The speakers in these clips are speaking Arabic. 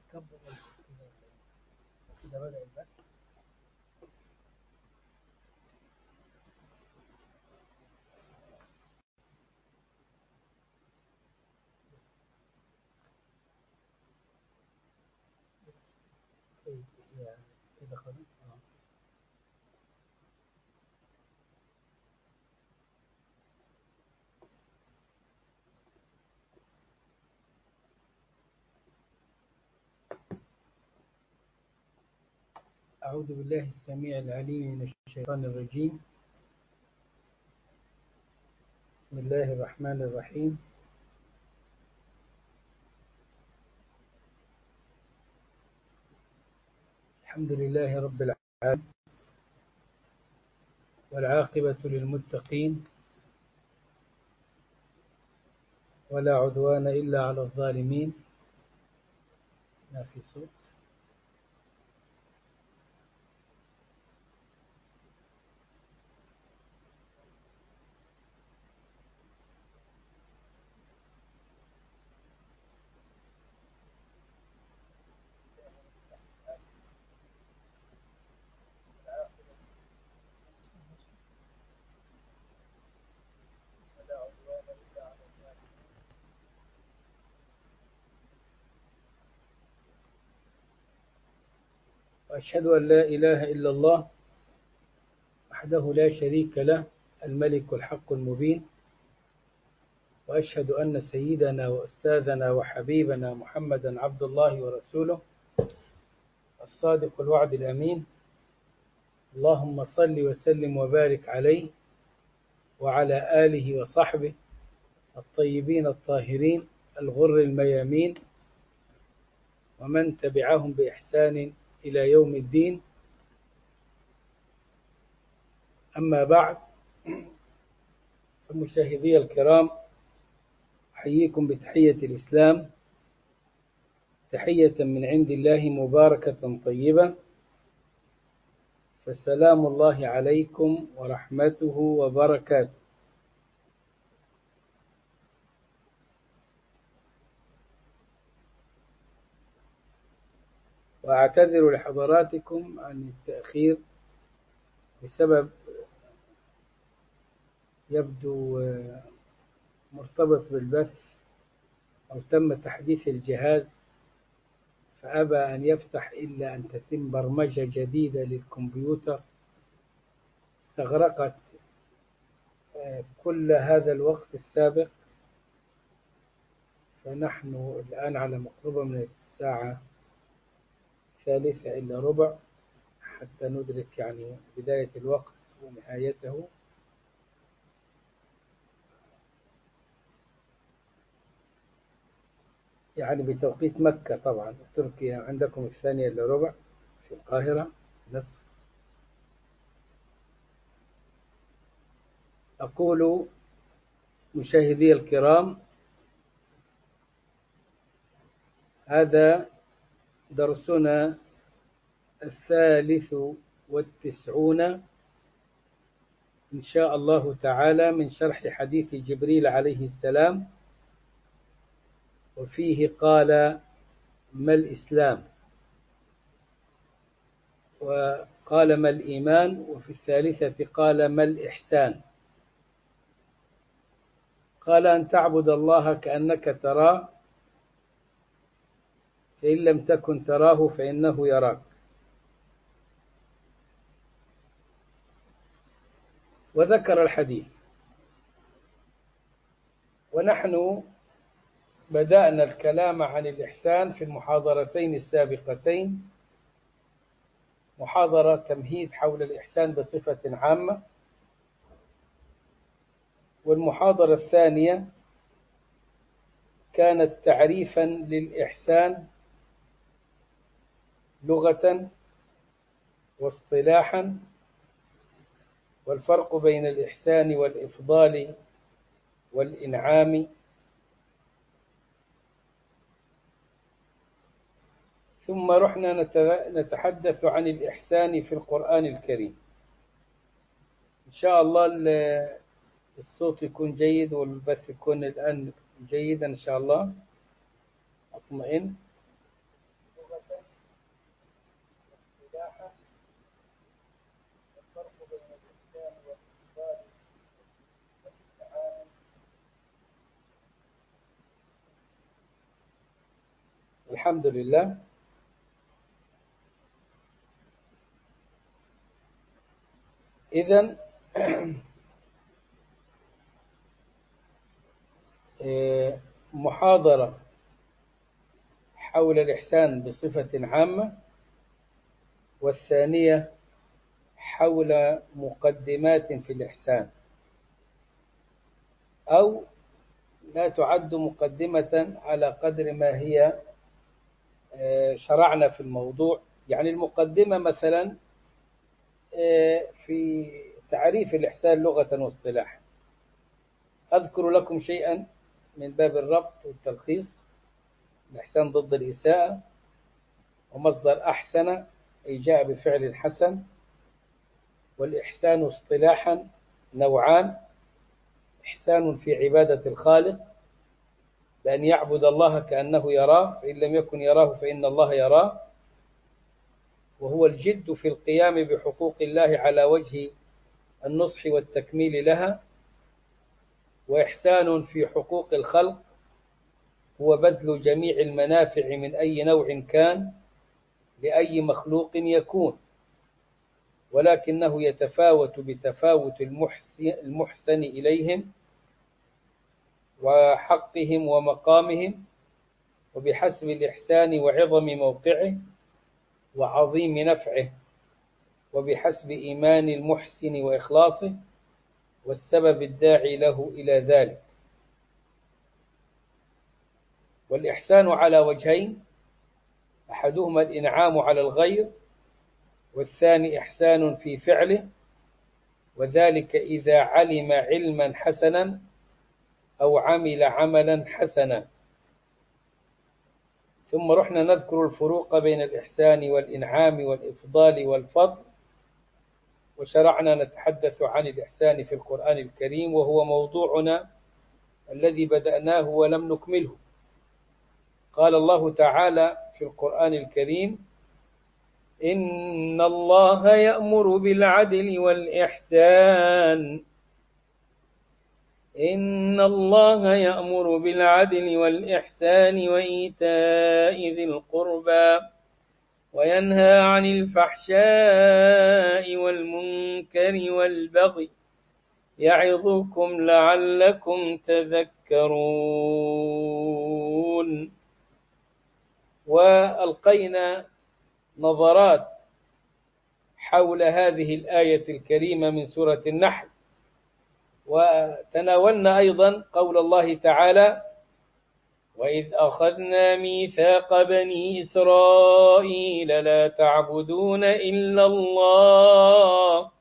كبر كده بدأ البث. طيب يعني كده خلاص. أعوذ بالله السميع العليم من الشيطان الرجيم. بسم الله الرحمن الرحيم. الحمد لله رب العالمين، والعاقبة للمتقين، ولا عدوان إلا على الظالمين. ما في صوت. وأشهد أن لا إله إلا الله وحده لا شريك له، الملك الحق المبين. وأشهد أن سيدنا وأستاذنا وحبيبنا محمدا عبد الله ورسوله، الصادق الوعد الأمين. اللهم صل وسلم وبارك عليه وعلى آله وصحبه الطيبين الطاهرين الغر الميامين، ومن تبعهم بإحسان إلى يوم الدين. أما بعد، فمشاهدي الكرام، أحييكم بتحية الإسلام، تحية من عند الله مباركة طيبة، فسلام الله عليكم ورحمته وبركاته. وأعتذر لحضراتكم عن التأخير بسبب يبدو مرتبط بالبث، أو تم تحديث الجهاز فأبى أن يفتح إلا أن تتم برمجة جديدة للكمبيوتر استغرقت كل هذا الوقت السابق. فنحن الآن على مقربة من الساعة 3:45 حتى ندرك يعني بداية الوقت ونهايته. يعني بتوقيت مكة، طبعا تركيا عندكم 2:45 في القاهرة مصر. أقول مشاهدي الكرام، هذا درسنا 93 إن شاء الله تعالى من شرح حديث جبريل عليه السلام، وفيه قال: ما الإسلام؟ وقال: ما الإيمان؟ وفي الثالثة قال: ما الإحسان؟ قال: أن تعبد الله كأنك تراه، فإن لم تكن تراه فإنه يراك. وذكر الحديث. ونحن بدأنا الكلام عن الإحسان في المحاضرتين السابقتين، محاضرة تمهيد حول الإحسان بصفة عامة، والمحاضرة الثانية كانت تعريفا للإحسان لغة واصطلاحا، والفرق بين الإحسان والإفضال والإنعام. ثم رحنا نتحدث عن الإحسان في القرآن الكريم. إن شاء الله الصوت يكون جيد والبث يكون الآن جيدا إن شاء الله. أطمئن. الحمد لله. إذن محاضرة حول الإحسان بصفة عامة، والثانية حول مقدمات في الإحسان، أو لا تعد مقدمة على قدر ما هي شرعنا في الموضوع. يعني المقدمة مثلا في تعريف الإحسان لغة واصطلاحا. أذكر لكم شيئا من باب الربط والتلخيص. الإحسان ضد الإساءة، ومصدر أحسن أي جاء بفعل حسن. والإحسان اصطلاحا نوعان: إحسان في عبادة الخالق بأن يعبد الله كأنه يراه، فإن لم يكن يراه فإن الله يراه، وهو الجد في القيام بحقوق الله على وجه النصح والتكميل لها. وإحسان في حقوق الخلق هو بذل جميع المنافع من أي نوع كان لأي مخلوق يكون، ولكنه يتفاوت بتفاوت المحسن إليهم وحقهم ومقامهم، وبحسب الإحسان وعظم موقعه وعظيم نفعه، وبحسب إيمان المحسن وإخلاصه والسبب الداعي له إلى ذلك. والإحسان على وجهين: أحدهما الإنعام على الغير، والثاني إحسان في فعله، وذلك إذا علم علما حسنا أو عمل عملا حسنا. ثم رحنا نذكر الفروق بين الإحسان والإنعام والإفضال والفضل، وشرعنا نتحدث عن الإحسان في القرآن الكريم، وهو موضوعنا الذي بدأناه ولم نكمله. قال الله تعالى في القرآن الكريم: إن الله يأمر بالعدل والإحسان وإيتاء ذي القربى وينهى عن الفحشاء والمنكر والبغي يعظكم لعلكم تذكرون. وألقينا نظرات حول هذه الآية الكريمة من سورة النحل، وتناولنا أيضا قول الله تعالى: وإذ أخذنا ميثاق بني إسرائيل لا تعبدون إلا الله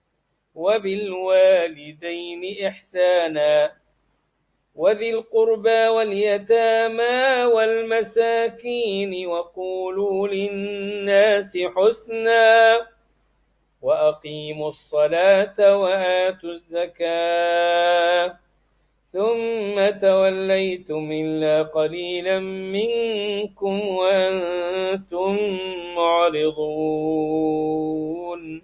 وبالوالدين إحسانا وذي القربى واليتامى والمساكين وقولوا للناس حسنا وأقيموا الصلاة وآتوا الزكاة ثم توليتم إلا قليلا منكم وأنتم معرضون.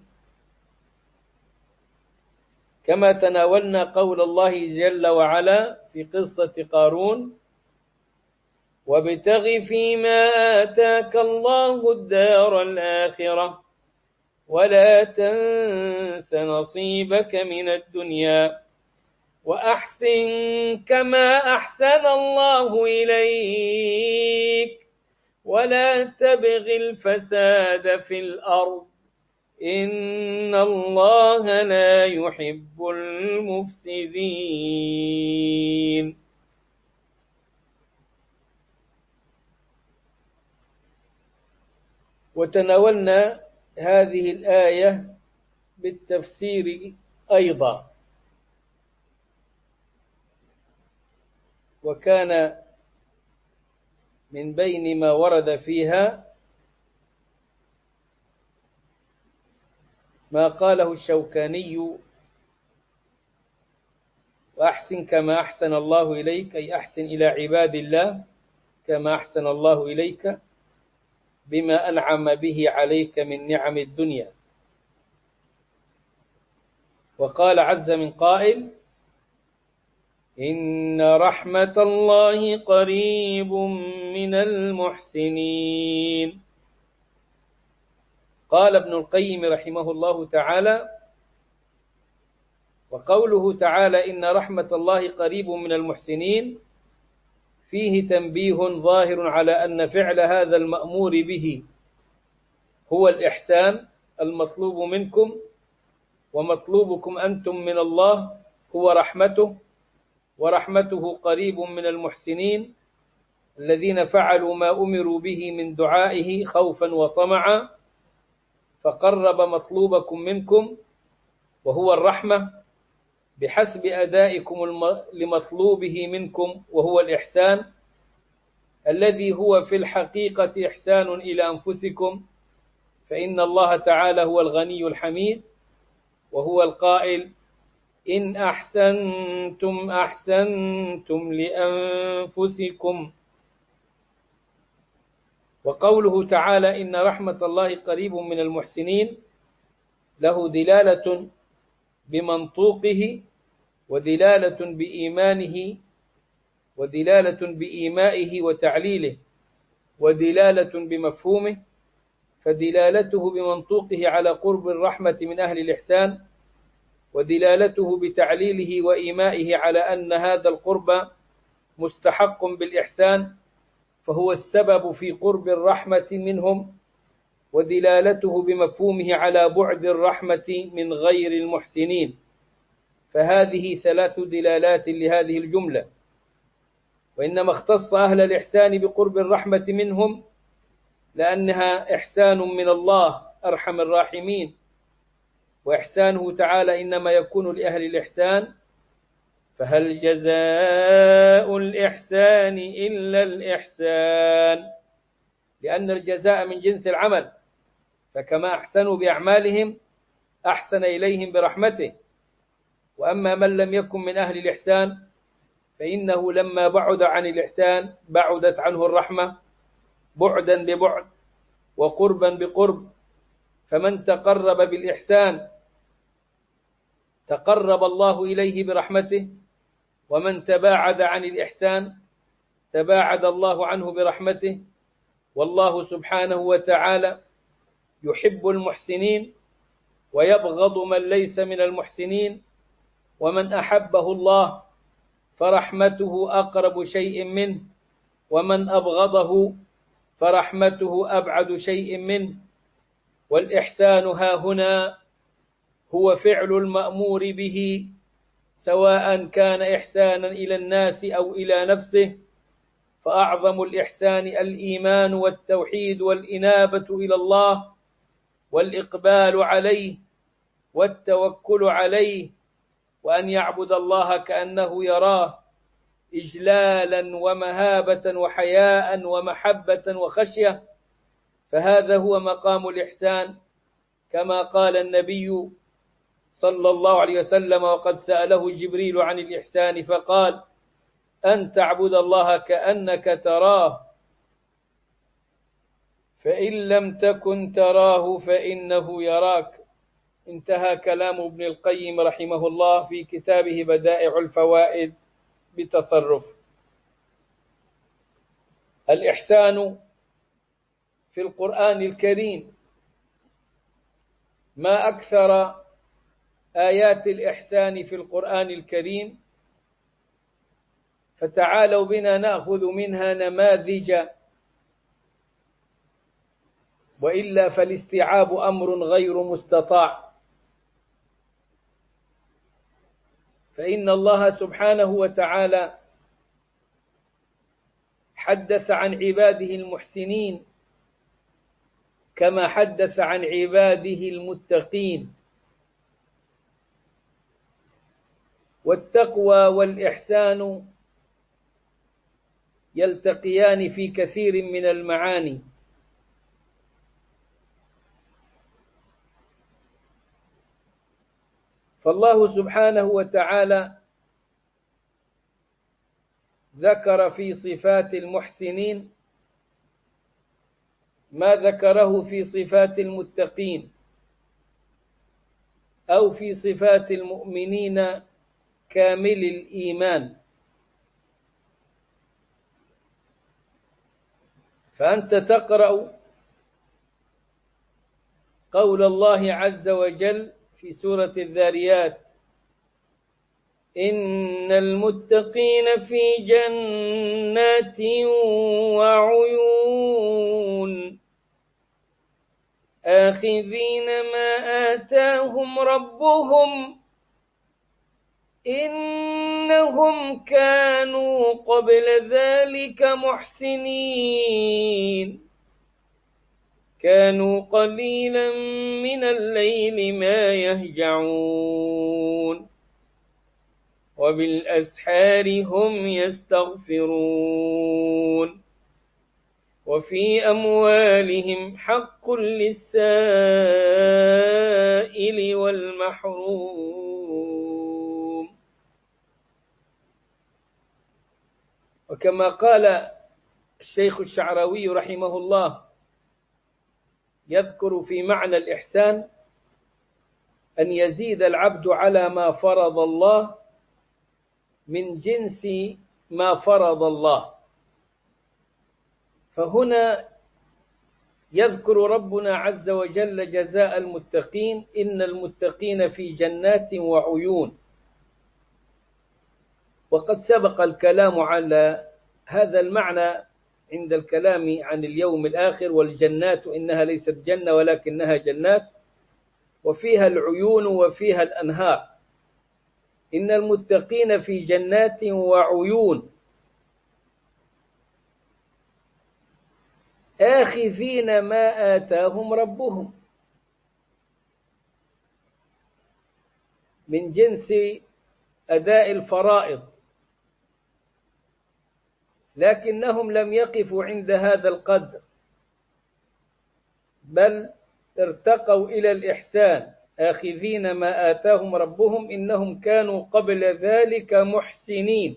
كما تناولنا قول الله جل وعلا في قصة قارون: وابتغ فيما آتاك الله الدار الآخرة ولا تنس نصيبك من الدنيا وأحسن كما أحسن الله إليك ولا تبغ الفساد في الأرض إن الله لا يحب المفسدين. وتناولنا هذه الآية بالتفسير أيضا، وكان من بين ما ورد فيها ما قاله الشوكاني: وأحسن كما أحسن الله إليك، أي أحسن إلى عباد الله كما أحسن الله إليك بما أنعم به عليك من نعم الدنيا. وقال عز من قائل: إن رحمة الله قريب من المحسنين. قال ابن القيم رحمه الله تعالى: وقوله تعالى إن رحمة الله قريب من المحسنين فيه تنبيه ظاهر على أن فعل هذا المأمور به هو الإحسان المطلوب منكم، ومطلوبكم أنتم من الله هو رحمته، ورحمته قريب من المحسنين الذين فعلوا ما أمروا به من دعائه خوفا وطمعا، فقرب مطلوبكم منكم وهو الرحمة بحسب أدائكم لمطلوبه منكم وهو الإحسان، الذي هو في الحقيقة إحسان إلى أنفسكم، فإن الله تعالى هو الغني الحميد، وهو القائل: إن أحسنتم أحسنتم لأنفسكم. وقوله تعالى إن رحمة الله قريب من المحسنين له دلالة بمنطوقه، ودلالة بإيمانه، ودلالة بإيمائه وتعليله، ودلالة بمفهومه. فدلالته بمنطوقه على قرب الرحمة من أهل الإحسان، ودلالته بتعليله وإيمائه على أن هذا القرب مستحق بالإحسان فهو السبب في قرب الرحمة منهم، ودلالته بمفهومه على بعد الرحمة من غير المحسنين. فهذه ثلاث دلالات لهذه الجملة، وإنما اختص أهل الإحسان بقرب الرحمة منهم لأنها إحسان من الله أرحم الراحمين، وإحسانه تعالى إنما يكون لأهل الإحسان، فهل جزاء الإحسان إلا الإحسان، لأن الجزاء من جنس العمل، فكما أحسنوا بأعمالهم أحسن إليهم برحمته. وأما من لم يكن من أهل الإحسان فإنه لما بعد عن الإحسان بعدت عنه الرحمة بعدا ببعد وقربا بقرب، فمن تقرب بالإحسان تقرب الله إليه برحمته، ومن تباعد عن الإحسان تباعد الله عنه برحمته. والله سبحانه وتعالى يحب المحسنين ويبغض من ليس من المحسنين، ومن أحبه الله فرحمته أقرب شيء منه، ومن أبغضه فرحمته أبعد شيء منه. والإحسان هاهنا هو فعل المأمور به، سواء كان إحسانا إلى الناس أو إلى نفسه، فأعظم الإحسان الإيمان والتوحيد والإنابة إلى الله والإقبال عليه والتوكل عليه، وأن يعبد الله كأنه يراه إجلالا ومهابة وحياء ومحبة وخشية، فهذا هو مقام الإحسان، كما قال النبي صلى الله عليه وسلم وقد سأله جبريل عن الإحسان فقال: أن تعبد الله كأنك تراه فإن لم تكن تراه فإنه يراك. انتهى كلام ابن القيم رحمه الله في كتابه بدائع الفوائد بتصرف. الإحسان في القرآن الكريم، ما أكثر آيات الإحسان في القرآن الكريم، فتعالوا بنا نأخذ منها نماذج، وإلا فالاستيعاب أمر غير مستطاع. فإن الله سبحانه وتعالى حدث عن عباده المحسنين كما حدث عن عباده المتقين. والتقوى والإحسان يلتقيان في كثير من المعاني، فالله سبحانه وتعالى ذكر في صفات المحسنين ما ذكره في صفات المتقين أو في صفات المؤمنين كامل الإيمان. فأنت تقرأ قول الله عز وجل في سورة الذاريات: إن المتقين في جنات وعيون آخذين ما آتاهم ربهم إنهم كانوا قبل ذلك محسنين كانوا قليلا من الليل ما يهجعون وبالأسحار هم يستغفرون وفي أموالهم حق للسائل والمحروم. وكما قال الشيخ الشعراوي رحمه الله يذكر في معنى الإحسان أن يزيد العبد على ما فرض الله من جنس ما فرض الله. فهنا يذكر ربنا عز وجل جزاء المتقين: إن المتقين في جنات وعيون. وقد سبق الكلام على هذا المعنى عند الكلام عن اليوم الآخر، والجنات إنها ليست جنة ولكنها جنات، وفيها العيون وفيها الأنهار. إن المتقين في جنات وعيون آخذين ما آتاهم ربهم، من جنس أداء الفرائض، لكنهم لم يقفوا عند هذا القدر، بل ارتقوا إلى الإحسان: آخذين ما آتاهم ربهم إنهم كانوا قبل ذلك محسنين.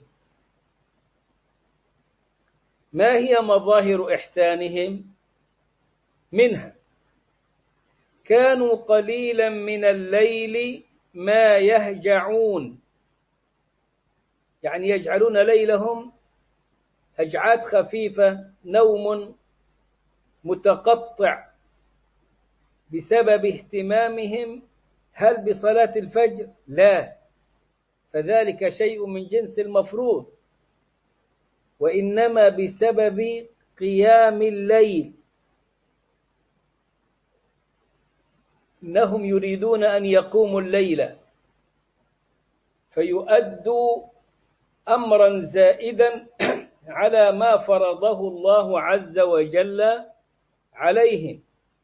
ما هي مظاهر إحسانهم؟ منها: كانوا قليلا من الليل ما يهجعون، يعني يجعلون ليلهم هجعات خفيفة، نوم متقطع، بسبب اهتمامهم هل بصلاة الفجر؟ لا، فذلك شيء من جنس المفروض، وإنما بسبب قيام الليل. إنهم يريدون أن يقوموا الليل فيؤدوا أمرا زائدا على ما فرضه الله عز وجل عليهم.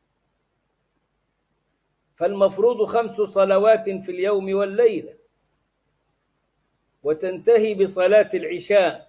فالمفروض 5 صلوات في اليوم والليلة، وتنتهي بصلاة العشاء،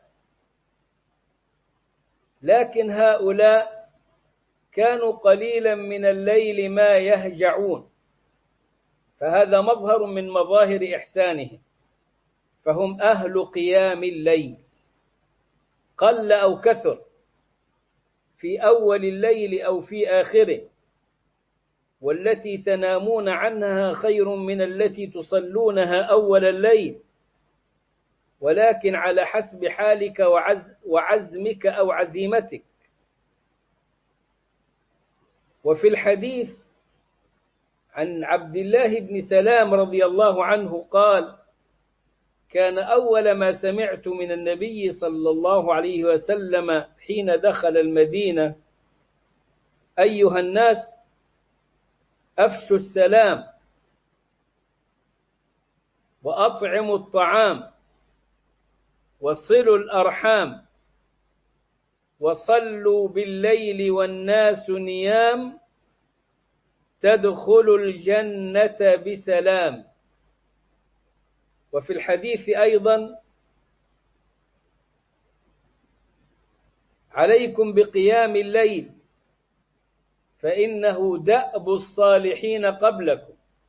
لكن هؤلاء كانوا قليلا من الليل ما يهجعون، فهذا مظهر من مظاهر إحسانهم، فهم أهل قيام الليل قل أو كثر، في أول الليل أو في آخره، والتي تنامون عنها خير من التي تصلونها أول الليل، ولكن على حسب حالك وعزمك أو عزيمتك. وفي الحديث عن عبد الله بن سلام رضي الله عنه قال: كان أول ما سمعت من النبي صلى الله عليه وسلم حين دخل المدينة: أيها الناس أفشوا السلام وأطعموا الطعام وصلوا الأرحام وصلوا بالليل والناس نيام تدخلوا الجنة بسلام. وفي الحديث أيضا: عليكم بقيام الليل فإنه دأب الصالحين قبلكم،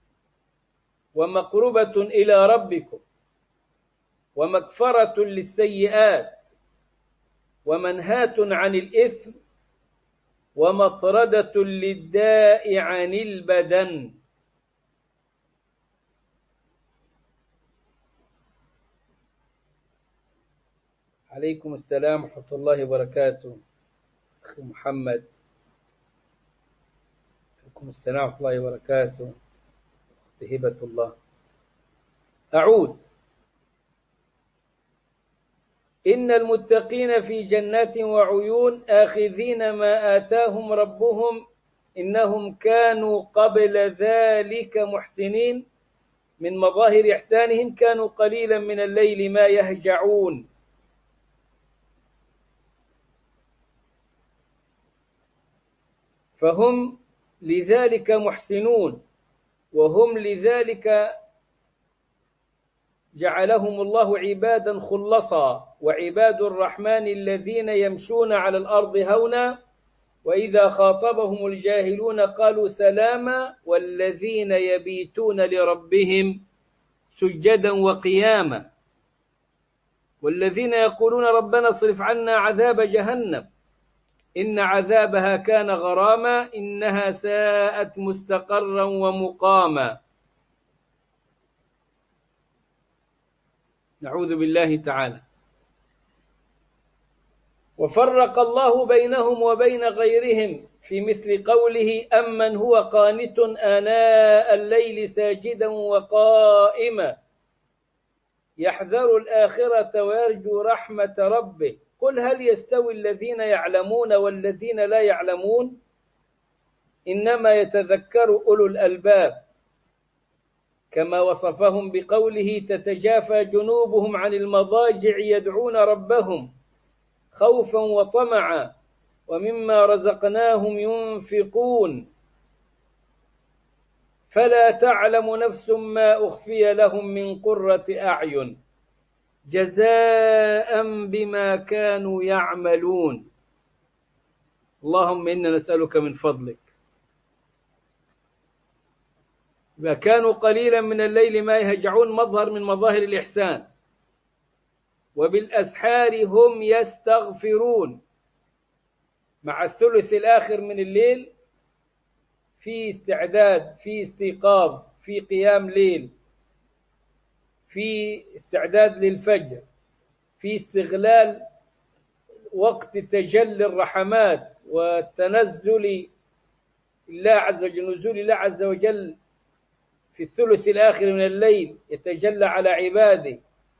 ومقربة إلى ربكم، ومكفرة للسيئات، ومنهاة عن الإثم، ومطردة للداء عن البدن. عليكم السلام ورحمة الله وبركاته. أخي محمد. عليكم السلام ورحمة الله وبركاته. هبة الله. أعود. إن المتقين في جنات وعيون آخذين ما آتاهم ربهم إنهم كانوا قبل ذلك محسنين. من مظاهر إحسانهم كانوا قليلا من الليل ما يهجعون. فهم لذلك محسنون، وهم لذلك جعلهم الله عبادا خلصا. وعباد الرحمن الذين يمشون على الأرض هونا وإذا خاطبهم الجاهلون قالوا سلاما والذين يبيتون لربهم سجدا وقياما والذين يقولون ربنا اصرف عنا عذاب جهنم إن عذابها كان غراما إنها ساءت مستقرا ومقاما. نعوذ بالله تعالى. وفرق الله بينهم وبين غيرهم في مثل قوله أمن هو قانت آناء الليل ساجدا وقائما يحذر الآخرة ويرجو رحمة ربه قل هل يستوي الذين يعلمون والذين لا يعلمون إنما يتذكر أولو الألباب كما وصفهم بقوله تتجافى جنوبهم عن المضاجع يدعون ربهم خوفا وطمعا ومما رزقناهم ينفقون فلا تعلم نفس ما أخفي لهم من قرة أعين جزاء بما كانوا يعملون. اللهم إنا نسألك من فضلك. كانوا قليلا من الليل ما يهجعون مظهر من مظاهر الإحسان. وبالأسحار هم يستغفرون. مع الثلث الآخر من الليل في استعداد، في استيقاظ، في قيام ليل، في استعداد للفجر، في استغلال وقت تجلي الرحمات والتنزل الله عز وجل، نزول الله عز وجل في الثلث الآخر من الليل يتجلى على عباده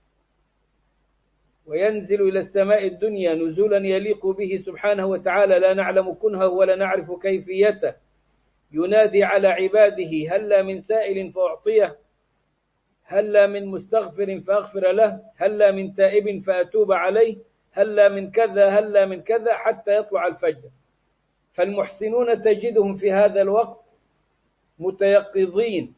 وينزل إلى السماء الدنيا نزولا يليق به سبحانه وتعالى لا نعلم كنهه ولا نعرف كيفيته. ينادي على عباده هلا من سائل فأعطيه هلا من مستغفر فأغفر له هلا من تائب فأتوب عليه هلا من كذا هلا من كذا حتى يطلع الفجر. فالمحسنون تجدهم في هذا الوقت متيقظين،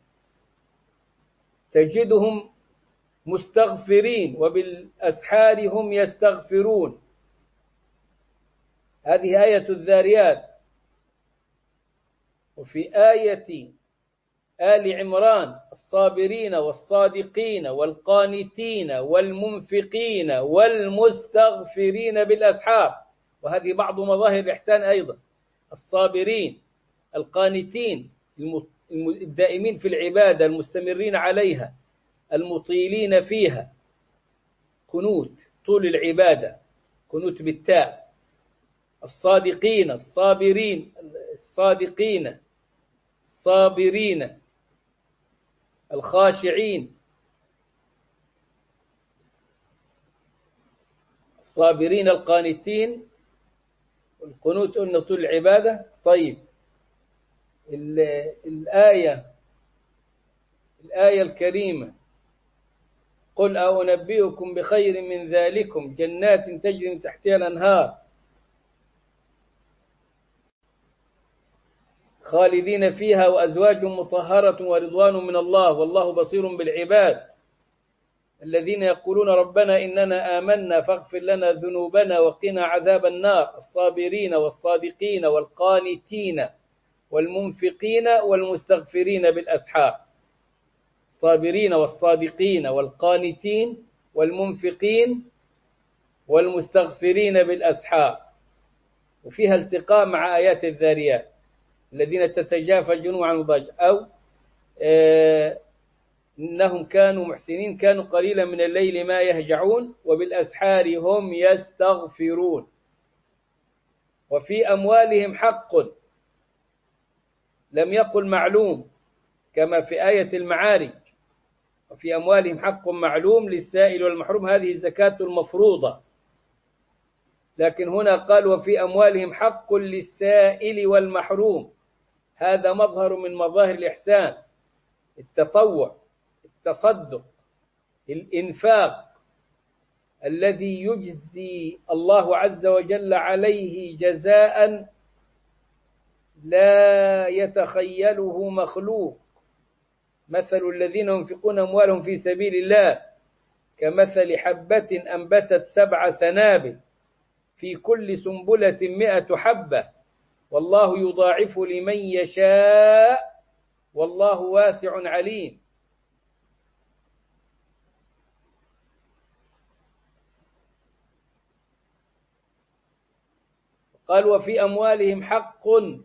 تجدهم مستغفرين وبالأسحار هم يستغفرون. هذه آية الذاريات. وفي آية آل عمران الصابرين والصادقين والقانتين والمنفقين والمستغفرين بالأسحار. وهذه بعض مظاهر الإحسان أيضا. الصابرين القانتين الدائمين في العبادة المستمرين عليها المطيلين فيها. قنوت طول العبادة، قنوت بالتاء. الصادقين الصابرين الصادقين الصابرين الخاشعين الصابرين القانتين. القنوت قلنا طول العبادة. طيب الآية الكريمة قل أنبئكم بخير من ذلكم جنات تجري من تحتها الأنهار خالدين فيها وأزواج مطهرة ورضوان من الله والله بصير بالعباد. الذين يقولون ربنا إننا آمنا فاغفر لنا ذنوبنا وقنا عذاب النار. الصابرين والصادقين والقانتين والمنفقين والمستغفرين بالأسحار. الصابرين والصادقين والقانتين والمنفقين والمستغفرين بالأسحار. وفيها التقاء مع آيات الذاريات الذين تتجافى جنوبهم عن المضاجع. أو إنهم كانوا محسنين كانوا قليلا من الليل ما يهجعون وبالأسحار هم يستغفرون. وفي أموالهم حق، لم يقل معلوم كما في آية المعارج، وفي أموالهم حق معلوم للسائل والمحروم، هذه الزكاة المفروضة. لكن هنا قال وفي أموالهم حق للسائل والمحروم، هذا مظهر من مظاهر الإحسان، التطوع، التصدق، الإنفاق الذي يجزي الله عز وجل عليه جزاء لا يتخيله مخلوق. مثل الذين ينفقون أموالهم في سبيل الله كمثل حبة أنبتت 7 سنابل في كل سنبلة 100 حبة والله يضاعف لمن يشاء والله واسع عليم. قال وفي أموالهم حق،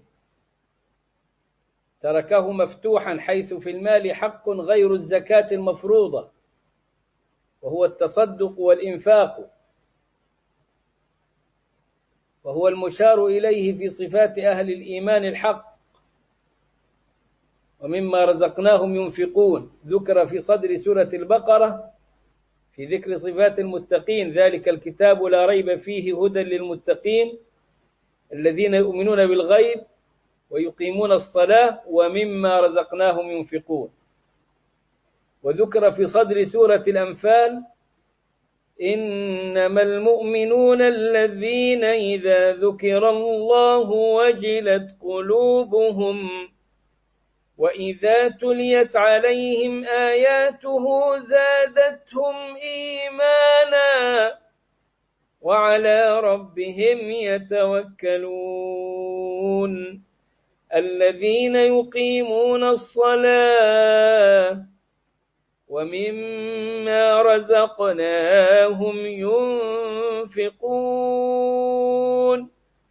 تركه مفتوحا، حيث في المال حق غير الزكاة المفروضة، وهو التصدق والإنفاق، وهو المشار إليه في صفات أهل الإيمان الحق. ومما رزقناهم ينفقون ذكر في صدر سورة البقرة في ذكر صفات المتقين: ذلك الكتاب لا ريب فيه هدى للمتقين الذين يؤمنون بالغيب ويقيمون الصلاة ومما رزقناهم ينفقون. وذكر في صدر سورة الأنفال: إنما المؤمنون الذين إذا ذكر الله وجلت قلوبهم وإذا تليت عليهم آياته زادتهم إيمانا وعلى ربهم يتوكلون الذين يقيمون الصلاة ومما رزقناهم ينفقون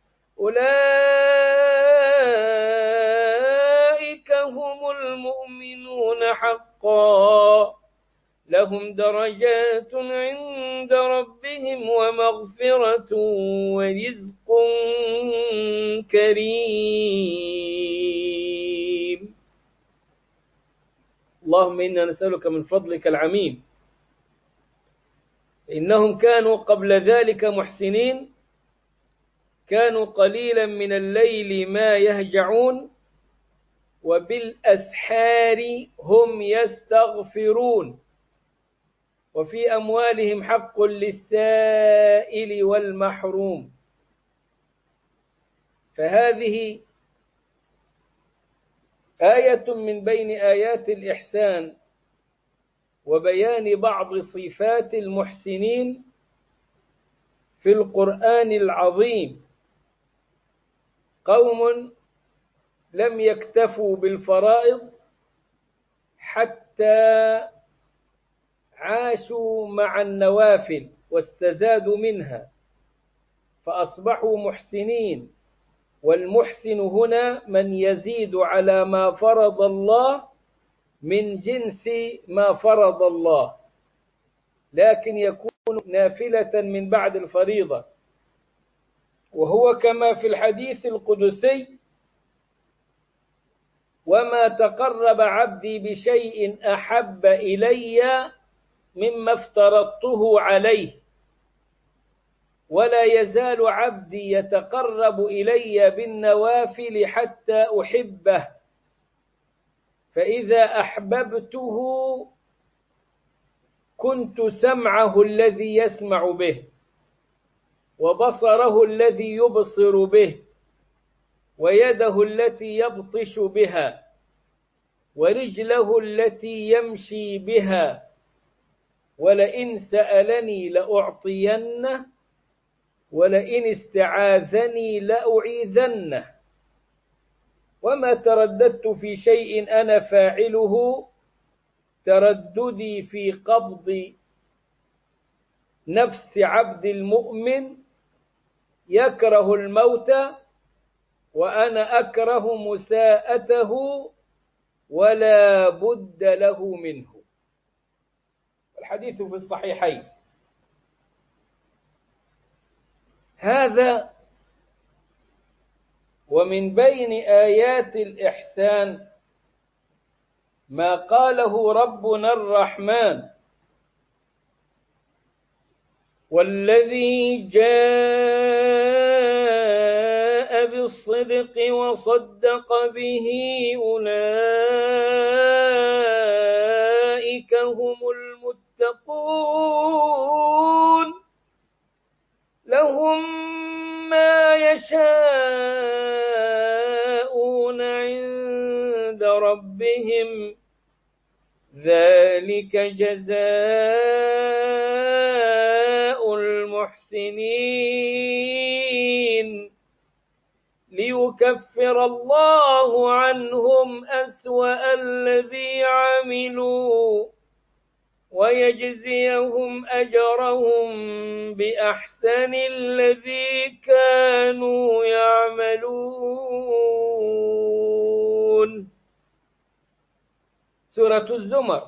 أولئك هم المؤمنون حقا لهم درجات عند ربهم ومغفرة ورزق كريم. اللهم إنا نسألك من فضلك العميم. إنهم كانوا قبل ذلك محسنين، كانوا قليلا من الليل ما يهجعون وبالأسحار هم يستغفرون. وفي أموالهم حق للسائل والمحروم. فهذه آية من بين آيات الإحسان وبيان بعض صفات المحسنين في القرآن العظيم. قوم لم يكتفوا بالفرائض حتى عاشوا مع النوافل واستزادوا منها فأصبحوا محسنين. والمحسن هنا من يزيد على ما فرض الله من جنس ما فرض الله، لكن يكون نافلة من بعد الفريضة. وهو كما في الحديث القدسي: وما تقرب عبدي بشيء أحب إلي مما افترضته عليه، ولا يزال عبدي يتقرب إلي بالنوافل حتى أحبه، فإذا أحببته كنت سمعه الذي يسمع به وبصره الذي يبصر به ويده التي يبطش بها ورجله التي يمشي بها، ولئن سألني لأعطينه ولئن استعاذني لأعيذنه. وما ترددت في شيء أنا فاعله ترددي في قبض نفس عبد المؤمن يكره الموت وأنا أكره مساءته ولا بد له منه. الحديث في الصحيحين. هذا ومن بين آيات الإحسان ما قاله ربنا الرحمن: والذي جاء بالصدق وصدق به أولئك هم المتقون لهم ما يشاءون عند ربهم ذلك جزاء المحسنين ليكفر الله عنهم أسوأ الذي عملوا ويجزيهم أجرهم بأحسن الذي كانوا يعملون. سورة الزمر،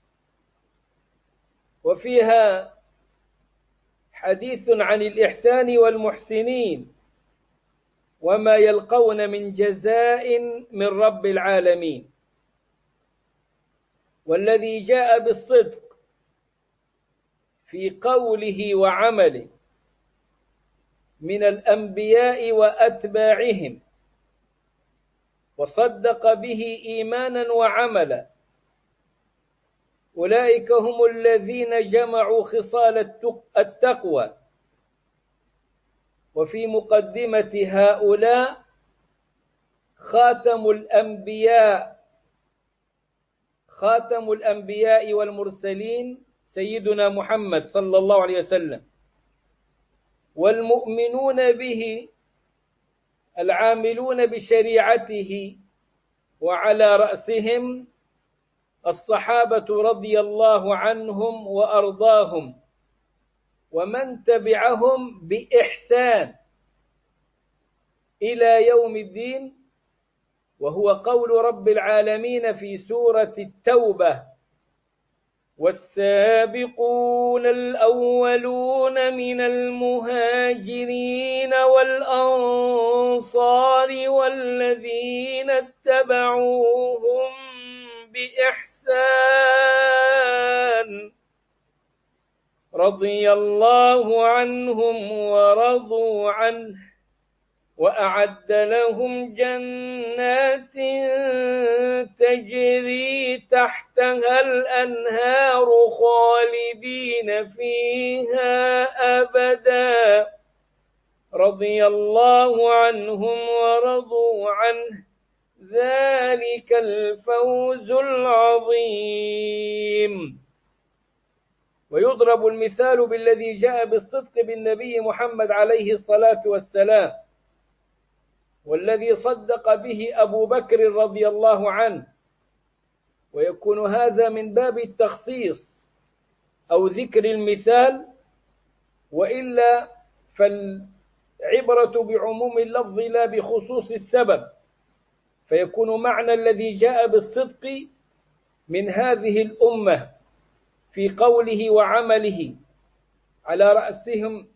وفيها حديث عن الإحسان والمحسنين وما يلقون من جزاء من رب العالمين. والذي جاء بالصدق في قوله وعمله من الأنبياء وأتباعهم وصدق به إيمانا وعملا أولئك هم الذين جمعوا خصال التقوى. وفي مقدمة هؤلاء خاتم الأنبياء والمرسلين سيدنا محمد صلى الله عليه وسلم، والمؤمنون به العاملون بشريعته، وعلى رأسهم الصحابة رضي الله عنهم وأرضاهم ومن تبعهم بإحسان إلى يوم الدين. وهو قول رب العالمين في سورة التوبة: والسابقون الأولون من المهاجرين والأنصار والذين اتبعوهم بإحسان رضي الله عنهم ورضوا عنه وأعد لهم جنات تجري تحتها الأنهار خالدين فيها أبدا رضي الله عنهم ورضوا عنه ذلك الفوز العظيم. ويضرب المثال بالذي جاء بالصدق بالنبي محمد عليه الصلاة والسلام، والذي صدق به أبو بكر رضي الله عنه، ويكون هذا من باب التخصيص أو ذكر المثال، وإلا فالعبرة بعموم اللفظ لا بخصوص السبب، فيكون معنى الذي جاء بالصدق من هذه الأمة في قوله وعمله على رأسهم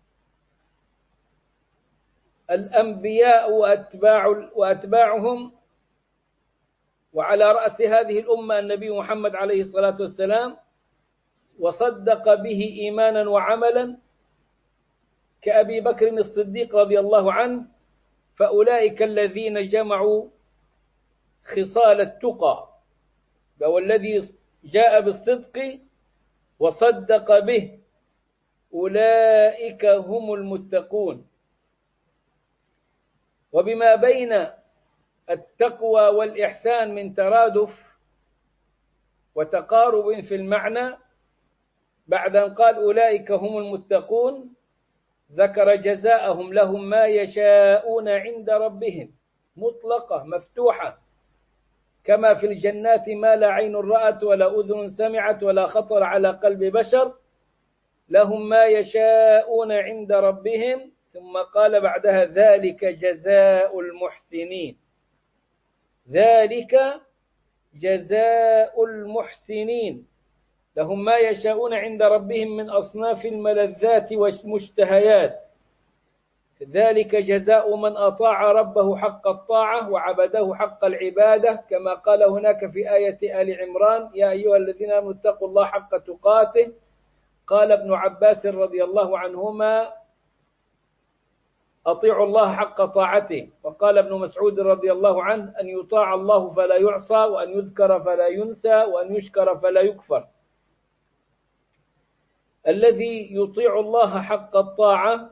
الأنبياء وأتباعهم، وعلى رأس هذه الأمة النبي محمد عليه الصلاة والسلام، وصدق به إيمانا وعملا كأبي بكر الصديق رضي الله عنه، فأولئك الذين جمعوا خصال التقى، والذي جاء بالصدق وصدق به أولئك هم المتقون. وبما بين التقوى والإحسان من ترادف وتقارب في المعنى، بعد أن قال أولئك هم المتقون ذكر جزاءهم لهم ما يشاءون عند ربهم، مطلقة مفتوحة، كما في الجنات ما لا عين رأت ولا أذن سمعت ولا خطر على قلب بشر، لهم ما يشاءون عند ربهم. ثم قال بعدها ذلك جزاء المحسنين، ذلك جزاء المحسنين، لهم ما يشاءون عند ربهم من أصناف الملذات والمشتهيات ذلك جزاء من أطاع ربه حق الطاعة وعبده حق العبادة، كما قال هناك في آية آل عمران: يا أيها الذين آمنوا اتقوا الله حق تقاته. قال ابن عباس رضي الله عنهما: أطيعوا الله حق طاعته. وقال ابن مسعود رضي الله عنه: أن يطاع الله فلا يعصى، وأن يذكر فلا ينسى، وأن يشكر فلا يكفر. الذي يطيع الله حق الطاعة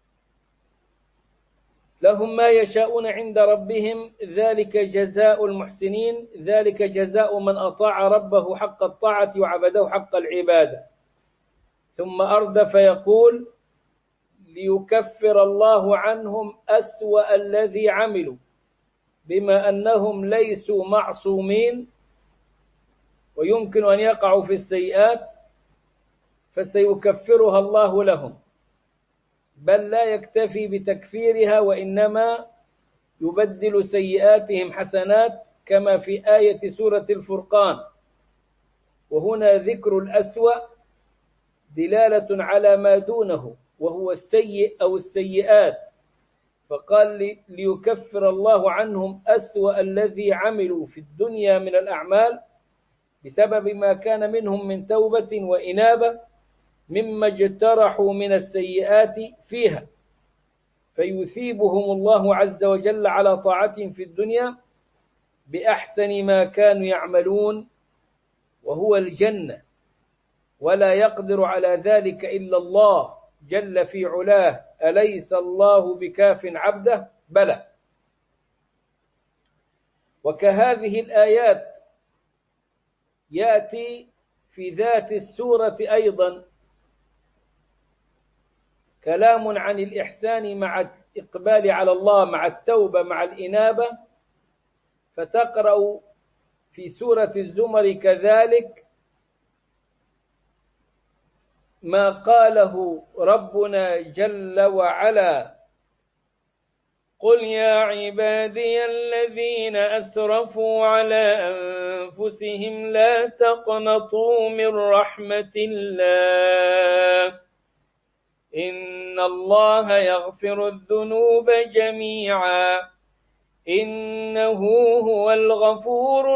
لهم ما يشاءون عند ربهم، ذلك جزاء المحسنين، ذلك جزاء من أطاع ربه حق الطاعة وعبده حق العبادة. ثم أردف يقول: ليكفر الله عنهم أسوأ الذي عملوا، بما أنهم ليسوا معصومين ويمكن أن يقعوا في السيئات، فسيكفرها الله لهم، بل لا يكتفي بتكفيرها، وإنما يبدل سيئاتهم حسنات، كما في آية سورة الفرقان. وهنا ذكر الأسوأ دلالة على ما دونه، وهو السيء أو السيئات، فقال: ليكفر الله عنهم أسوأ الذي عملوا في الدنيا من الأعمال، بسبب ما كان منهم من توبة وإنابة مما اجترحوا من السيئات فيها، فيثيبهم الله عز وجل على طاعتهم في الدنيا بأحسن ما كانوا يعملون، وهو الجنة، ولا يقدر على ذلك إلا الله جل في علاه. أليس الله بكاف عبده؟ بلى. وكهذه الآيات يأتي في ذات السورة أيضا كلام عن الإحسان مع الإقبال على الله، مع التوبة، مع الإنابة، فتقرأ في سورة الزمر كذلك ما قاله ربنا جل وعلا: قل يا عبادي الذين أسرفوا على أنفسهم لا تقنطوا من رحمة الله، إن الله يغفر الذنوب جميعا، إنه هو الغفور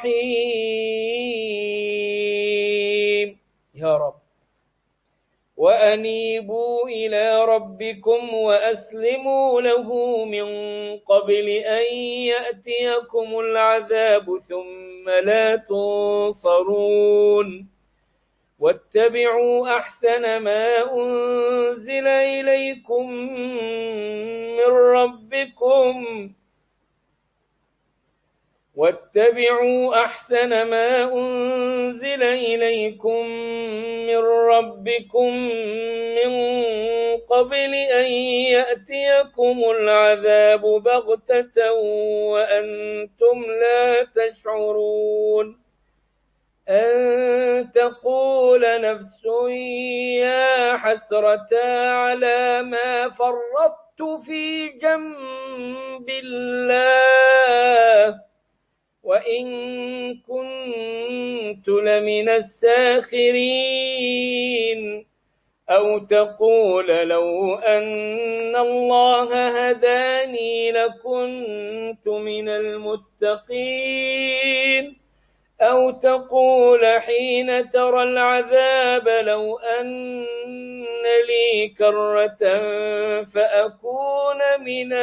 الرحيم. يا رب. وأنيبوا إلى ربكم وأسلموا له من قبل أن يأتيكم العذاب ثم لا تنصرون، واتبعوا أحسن ما أنزل إليكم من ربكم واتبعوا أحسن ما أنزل إليكم من ربكم من قبل أن يأتيكم العذاب بغتة وأنتم لا تشعرون، أن تقول نفس يا حسرة على ما فرطت في جنب الله وإن كنت لمن الساخرين، أو تقول لو أن الله هداني لكنت من المتقين، أو تقول حين ترى العذاب لو أن لي كرة فأكون من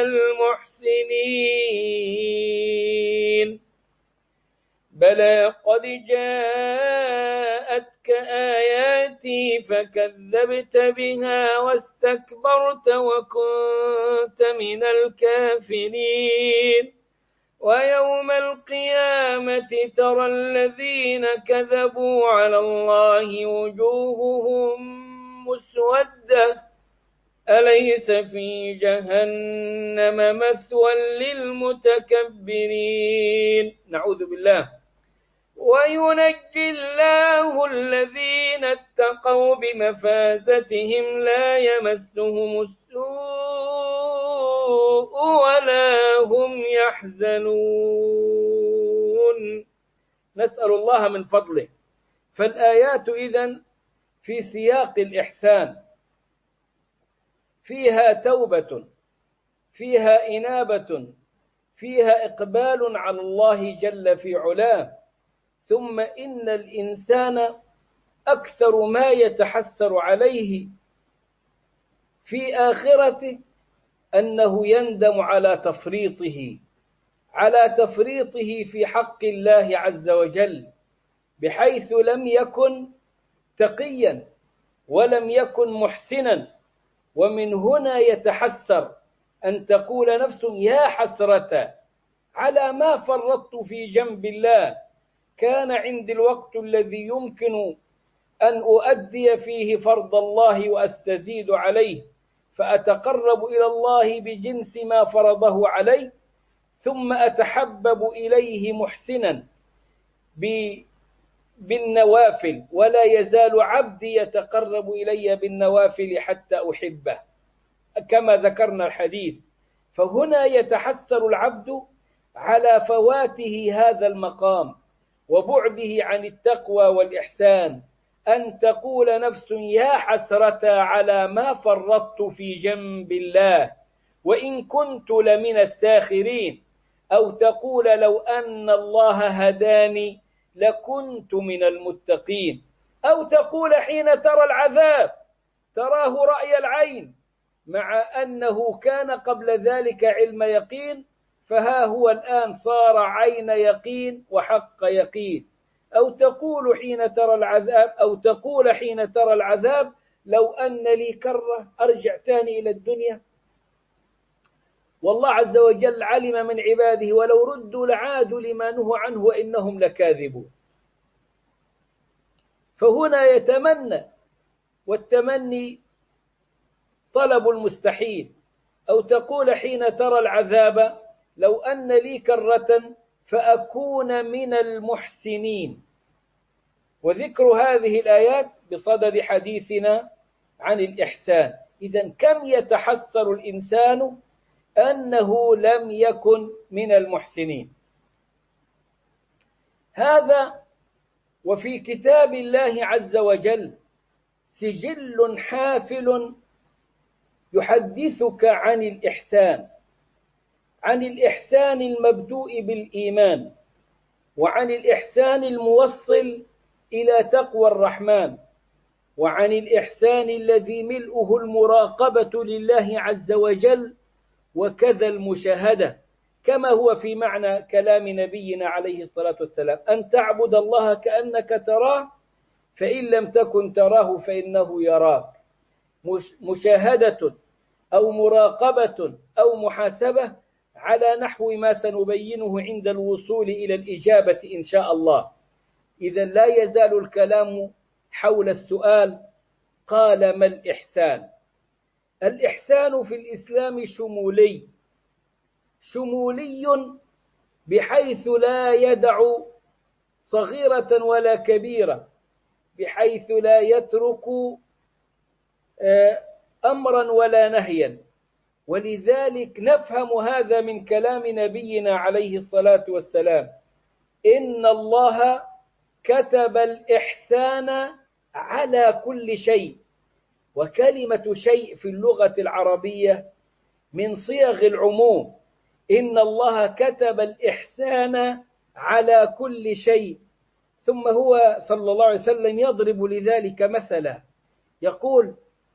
المحسنين. بلى قد جاءتك آياتي فكذبت بها واستكبرت وكنت من الكافرين، ويوم القيامة ترى الذين كذبوا على الله وجوههم مسودة، أليس في جهنم مثوى للمتكبرين؟ نعوذ بالله. وينجي الله الذين اتقوا بمفازتهم لا يمسهم السوء ولا هم يحزنون. نسأل الله من فضله. فالآيات إذن في سياق الإحسان، فيها توبة، فيها إنابة، فيها إقبال على الله جل في علاه. ثم إن الإنسان أكثر ما يتحسر عليه في آخرته أنه يندم على تفريطه في حق الله عز وجل، بحيث لم يكن تقيا ولم يكن محسنا. ومن هنا يتحسر أن تقول نفس يا حسرة على ما فرطت في جنب الله، كان عندي الوقت الذي يمكن أن أؤدي فيه فرض الله وأستزيد عليه، فأتقرب إلى الله بجنس ما فرضه علي، ثم أتحبب إليه محسنا بالنوافل، ولا يزال عبدي يتقرب إلي بالنوافل حتى أحبه، كما ذكرنا الحديث. فهنا يتحسر العبد على فواته هذا المقام وبعده عن التقوى والإحسان، أن تقول نفس يا حسرة على ما فرطت في جنب الله وإن كنت لمن الساخرين، أو تقول لو أن الله هداني لكنت من المتقين، أو تقول حين ترى العذاب تراه رأي العين مع أنه كان قبل ذلك علم يقين، فها هو الآن صار عين يقين وحق يقين. أو تقول حين ترى العذاب لو أن لي كرة أرجع تاني إلى الدنيا. والله عز وجل علم من عباده ولو ردوا لعادوا لما نهوا عنه وإنهم لكاذبون. فهنا يتمنى، والتمني طلب المستحيل. أو تقول حين ترى العذاب لو أن لي كرة فأكون من المحسنين. وذكر هذه الآيات بصدد حديثنا عن الإحسان. إذن كم يتحسر الإنسان أنه لم يكن من المحسنين. هذا وفي كتاب الله عز وجل سجل حافل يحدثك عن الإحسان المبدوء بالإيمان، وعن الإحسان الموصل إلى تقوى الرحمن، وعن الإحسان الذي ملؤه المراقبة لله عز وجل وكذا المشاهدة، كما هو في معنى كلام نبينا عليه الصلاة والسلام: أن تعبد الله كأنك تراه فإن لم تكن تراه فإنه يراك. مشاهدة أو مراقبة أو محاسبة على نحو ما سنبينه عند الوصول إلى الإجابة إن شاء الله. إذا لا يزال الكلام حول السؤال: قال ما الإحسان؟ الإحسان في الإسلام شمولي بحيث لا يدع صغيرة ولا كبيرة، بحيث لا يترك أمرا ولا نهيا. ولذلك نفهم هذا من كلام نبينا عليه الصلاة والسلام: إن الله كتب الإحسان على كل شيء. وكلمة شيء في اللغة العربية من صيغ العموم. إن الله كتب الإحسان على كل شيء. ثم هو صلى الله عليه وسلم يضرب لذلك مثلا، يقول: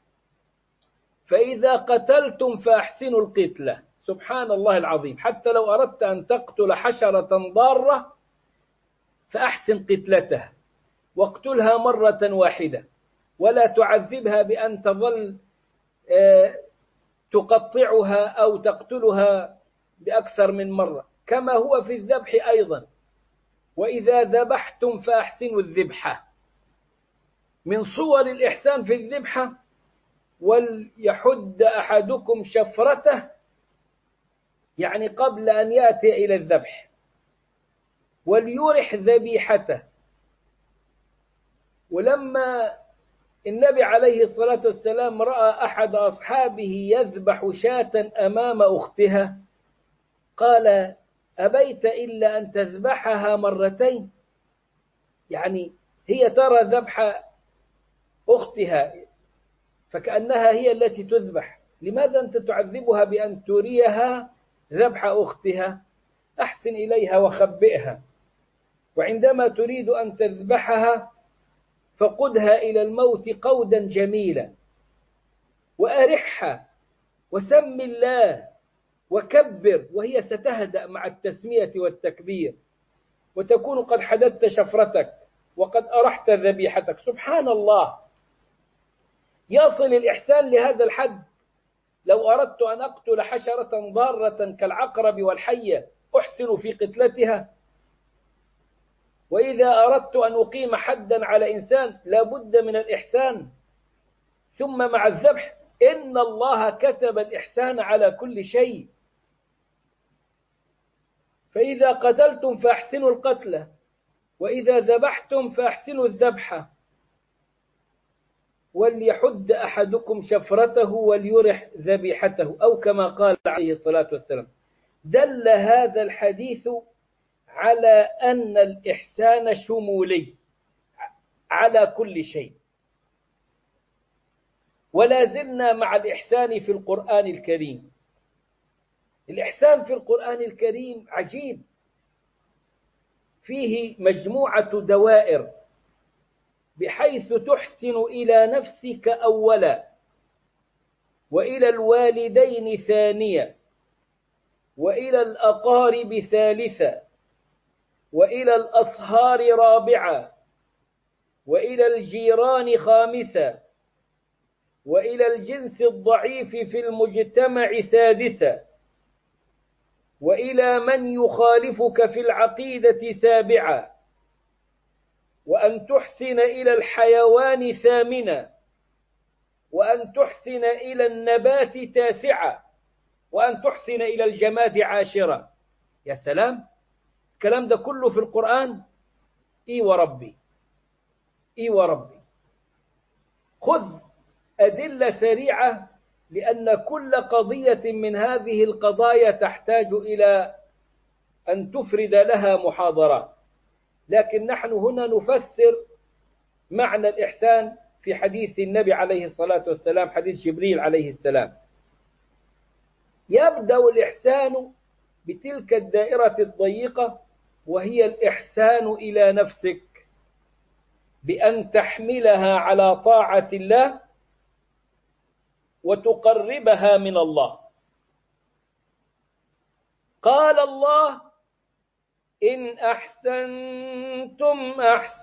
فإذا قتلتم فأحسنوا القتلة. سبحان الله العظيم، حتى لو أردت أن تقتل حشرة ضارة فأحسن قتلتها، واقتلها مرة واحدة، ولا تعذبها بأن تظل تقطعها أو تقتلها بأكثر من مرة. كما هو في الذبح أيضا: وإذا ذبحتم فأحسنوا الذبحة. من صور الإحسان في الذبحة: وليحد أحدكم شفرته، يعني قبل أن يأتي إلى الذبح، وليرح ذبيحته. ولما النبي عليه الصلاة والسلام رأى أحد أصحابه يذبح شاة أمام أختها قال: أبيت إلا أن تذبحها مرتين؟ يعني هي ترى ذبح أختها فكأنها هي التي تذبح، لماذا أنت تعذبها بأن تريها ذبح أختها؟ أحسن إليها وخبئها، وعندما تريد أن تذبحها فقدها إلى الموت قودا جميلا، وأرحها وسم الله وكبر، وهي ستهدأ مع التسمية والتكبير، وتكون قد حددت شفرتك وقد أرحت ذبيحتك. سبحان الله، يصل الإحسان لهذا الحد. لو أردت أن أقتل حشرة ضارة كالعقرب والحية أحسن في قتلتها، وإذا أردت أن أقيم حدا على إنسان لا بد من الإحسان. ثم مع الذبح إن الله كتب الإحسان على كل شيء. فإذا قتلتم فأحسنوا القتلة، وإذا ذبحتم فأحسنوا الذبحة، وليحد أحدكم شفرته وليرح ذبيحته، أو كما قال عليه الصلاة والسلام. دل هذا الحديث على أن الإحسان شمولي على كل شيء. ولا زلنا مع الإحسان في القرآن الكريم. الإحسان في القرآن الكريم عجيب، فيه مجموعة دوائر، بحيث تحسن إلى نفسك أولا، وإلى الوالدين ثانيا، وإلى الأقارب ثالثا، وإلى الأصهار رابعا، وإلى الجيران خامسا، وإلى الجنس الضعيف في المجتمع سادسا، وإلى من يخالفك في العقيدة سابعا، وأن تحسن إلى الحيوان ثامنا، وأن تحسن إلى النبات تاسعا، وأن تحسن إلى الجماد عاشرا. يا سلام، الكلام ده كله في القرآن؟ إي وربي، إي وربي. خذ أدلة سريعة، لأن كل قضية من هذه القضايا تحتاج إلى أن تفرد لها محاضرات، لكن نحن هنا نفسر معنى الإحسان في حديث النبي عليه الصلاة والسلام، حديث جبريل عليه السلام. يبدأ الإحسان بتلك الدائرة الضيقة، وهي الإحسان إلى نفسك، بأن تحملها على طاعة الله وتقربها من الله. قال الله: إن أحسنتم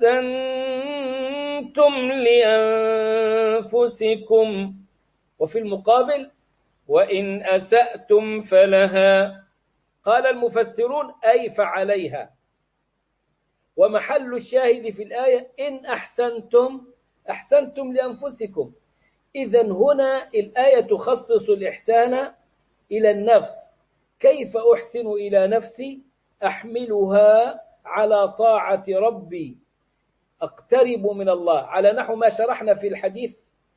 أحسنتم لأنفسكم، وفي المقابل: وإن أسأتم فلها. قال المفسرون: أي فعليها. ومحل الشاهد في الآية: إن أحسنتم أحسنتم لأنفسكم. إذن هنا الآية تخصص الإحسان إلى النفس. كيف أحسن إلى نفسي؟ أحملها على طاعة ربي، أقترب من الله، على نحو ما شرحنا في الحديث: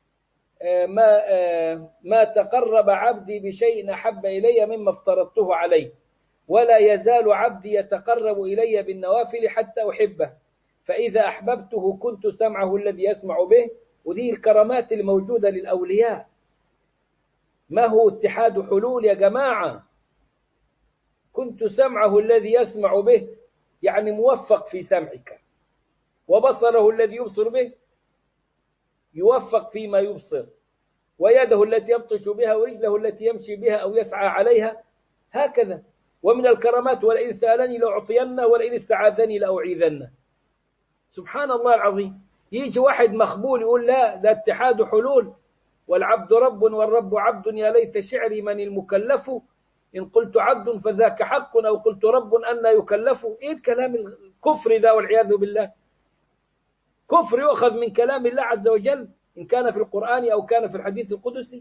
ما تقرب عبدي بشيء أحب إلي مما افترضته عليه، ولا يزال عبدي يتقرب إلي بالنوافل حتى أحبه، فإذا أحببته كنت سمعه الذي يسمع به. ودي الكرامات الموجودة للأولياء. ما هو اتحاد حلول يا جماعة؟ كنت سمعه الذي يسمع به، يعني موفق في سمعك، وبصره الذي يبصر به، يوفق فيما يبصر، ويده التي يبطش بها، ورجله التي يمشي بها أو يسعى عليها، هكذا. ومن الكرامات: ولئن سألني لأعطينه، ولئن استعاذني لأعيذنه. سبحان الله العظيم. يجي واحد مخبول يقول: لا، ده اتحاد حلول، والعبد رب والرب عبد، يا ليت شعري من المكلف، إن قلت عبد فذاك حق، أو قلت رب أن يكلف. إيه الكلام الكفر ده والعياذ بالله؟ كفر يؤخذ من كلام الله عز وجل، إن كان في القرآن أو كان في الحديث القدسي.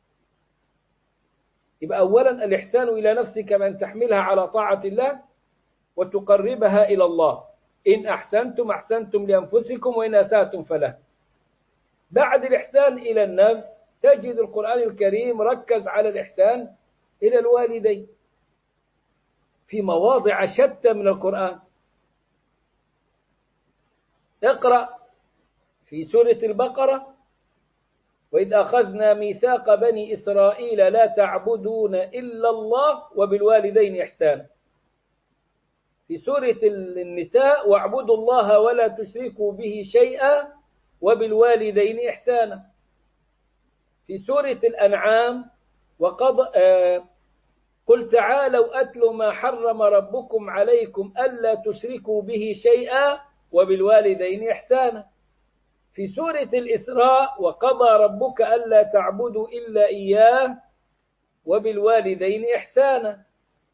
يبقى أولا الإحسان إلى نفسك بأن تحملها على طاعة الله وتقربها إلى الله. إن أحسنتم أحسنتم لأنفسكم، وإن أسأتم فله. بعد الإحسان إلى النفس تجد القرآن الكريم ركز على الإحسان إلى الوالدين في مواضع شتى من القرآن. اقرأ في سورة البقرة وإذ أخذنا ميثاق بني إسرائيل لا تعبدون إلا الله وبالوالدين إحسانا. في سورة النساء واعبدوا الله ولا تشركوا به شيئا وبالوالدين إحسانا. في سورة الأنعام قل تعالوا أتل ما حرم ربكم عليكم ألا تشركوا به شيئا وبالوالدين إحسانا. في سورة الإسراء وقضى ربك ألا تعبدوا إلا إياه وبالوالدين إحسانا.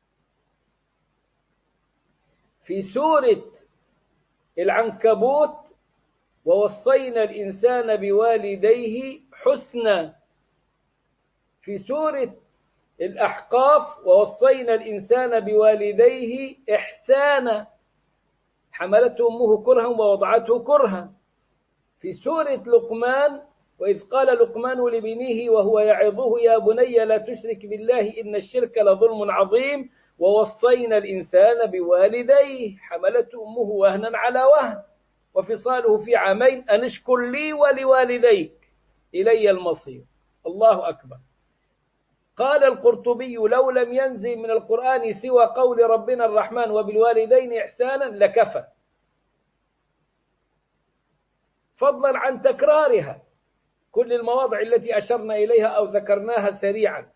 في سورة العنكبوت ووصينا الإنسان بوالديه حسنا. في سورة الأحقاف ووصينا الإنسان بوالديه إحسانا حملته أمه كرها ووضعته كرها. في سورة لقمان وإذ قال لقمان لبنيه وهو يعظه يا بني لا تشرك بالله إن الشرك لظلم عظيم ووصينا الإنسان بوالديه حملته أمه وهنا على وهن وفصاله في عامين أن اشكر لي ولوالديك إلي المصير. الله أكبر. قال القرطبي لو لم ينزل من القرآن سوى قول ربنا الرحمن وبالوالدين إحسانا لكفى، فضلا عن تكرارها كل المواضع التي أشرنا إليها أو ذكرناها سريعا.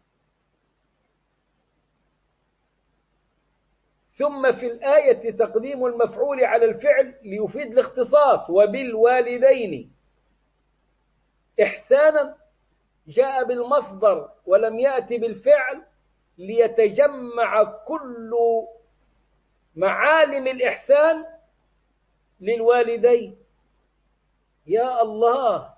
ثم في الآية تقديم المفعول على الفعل ليفيد الاختصاص. وبالوالدين إحسانا جاء بالمصدر ولم يأتي بالفعل ليتجمع كل معالم الإحسان للوالدين. يا الله،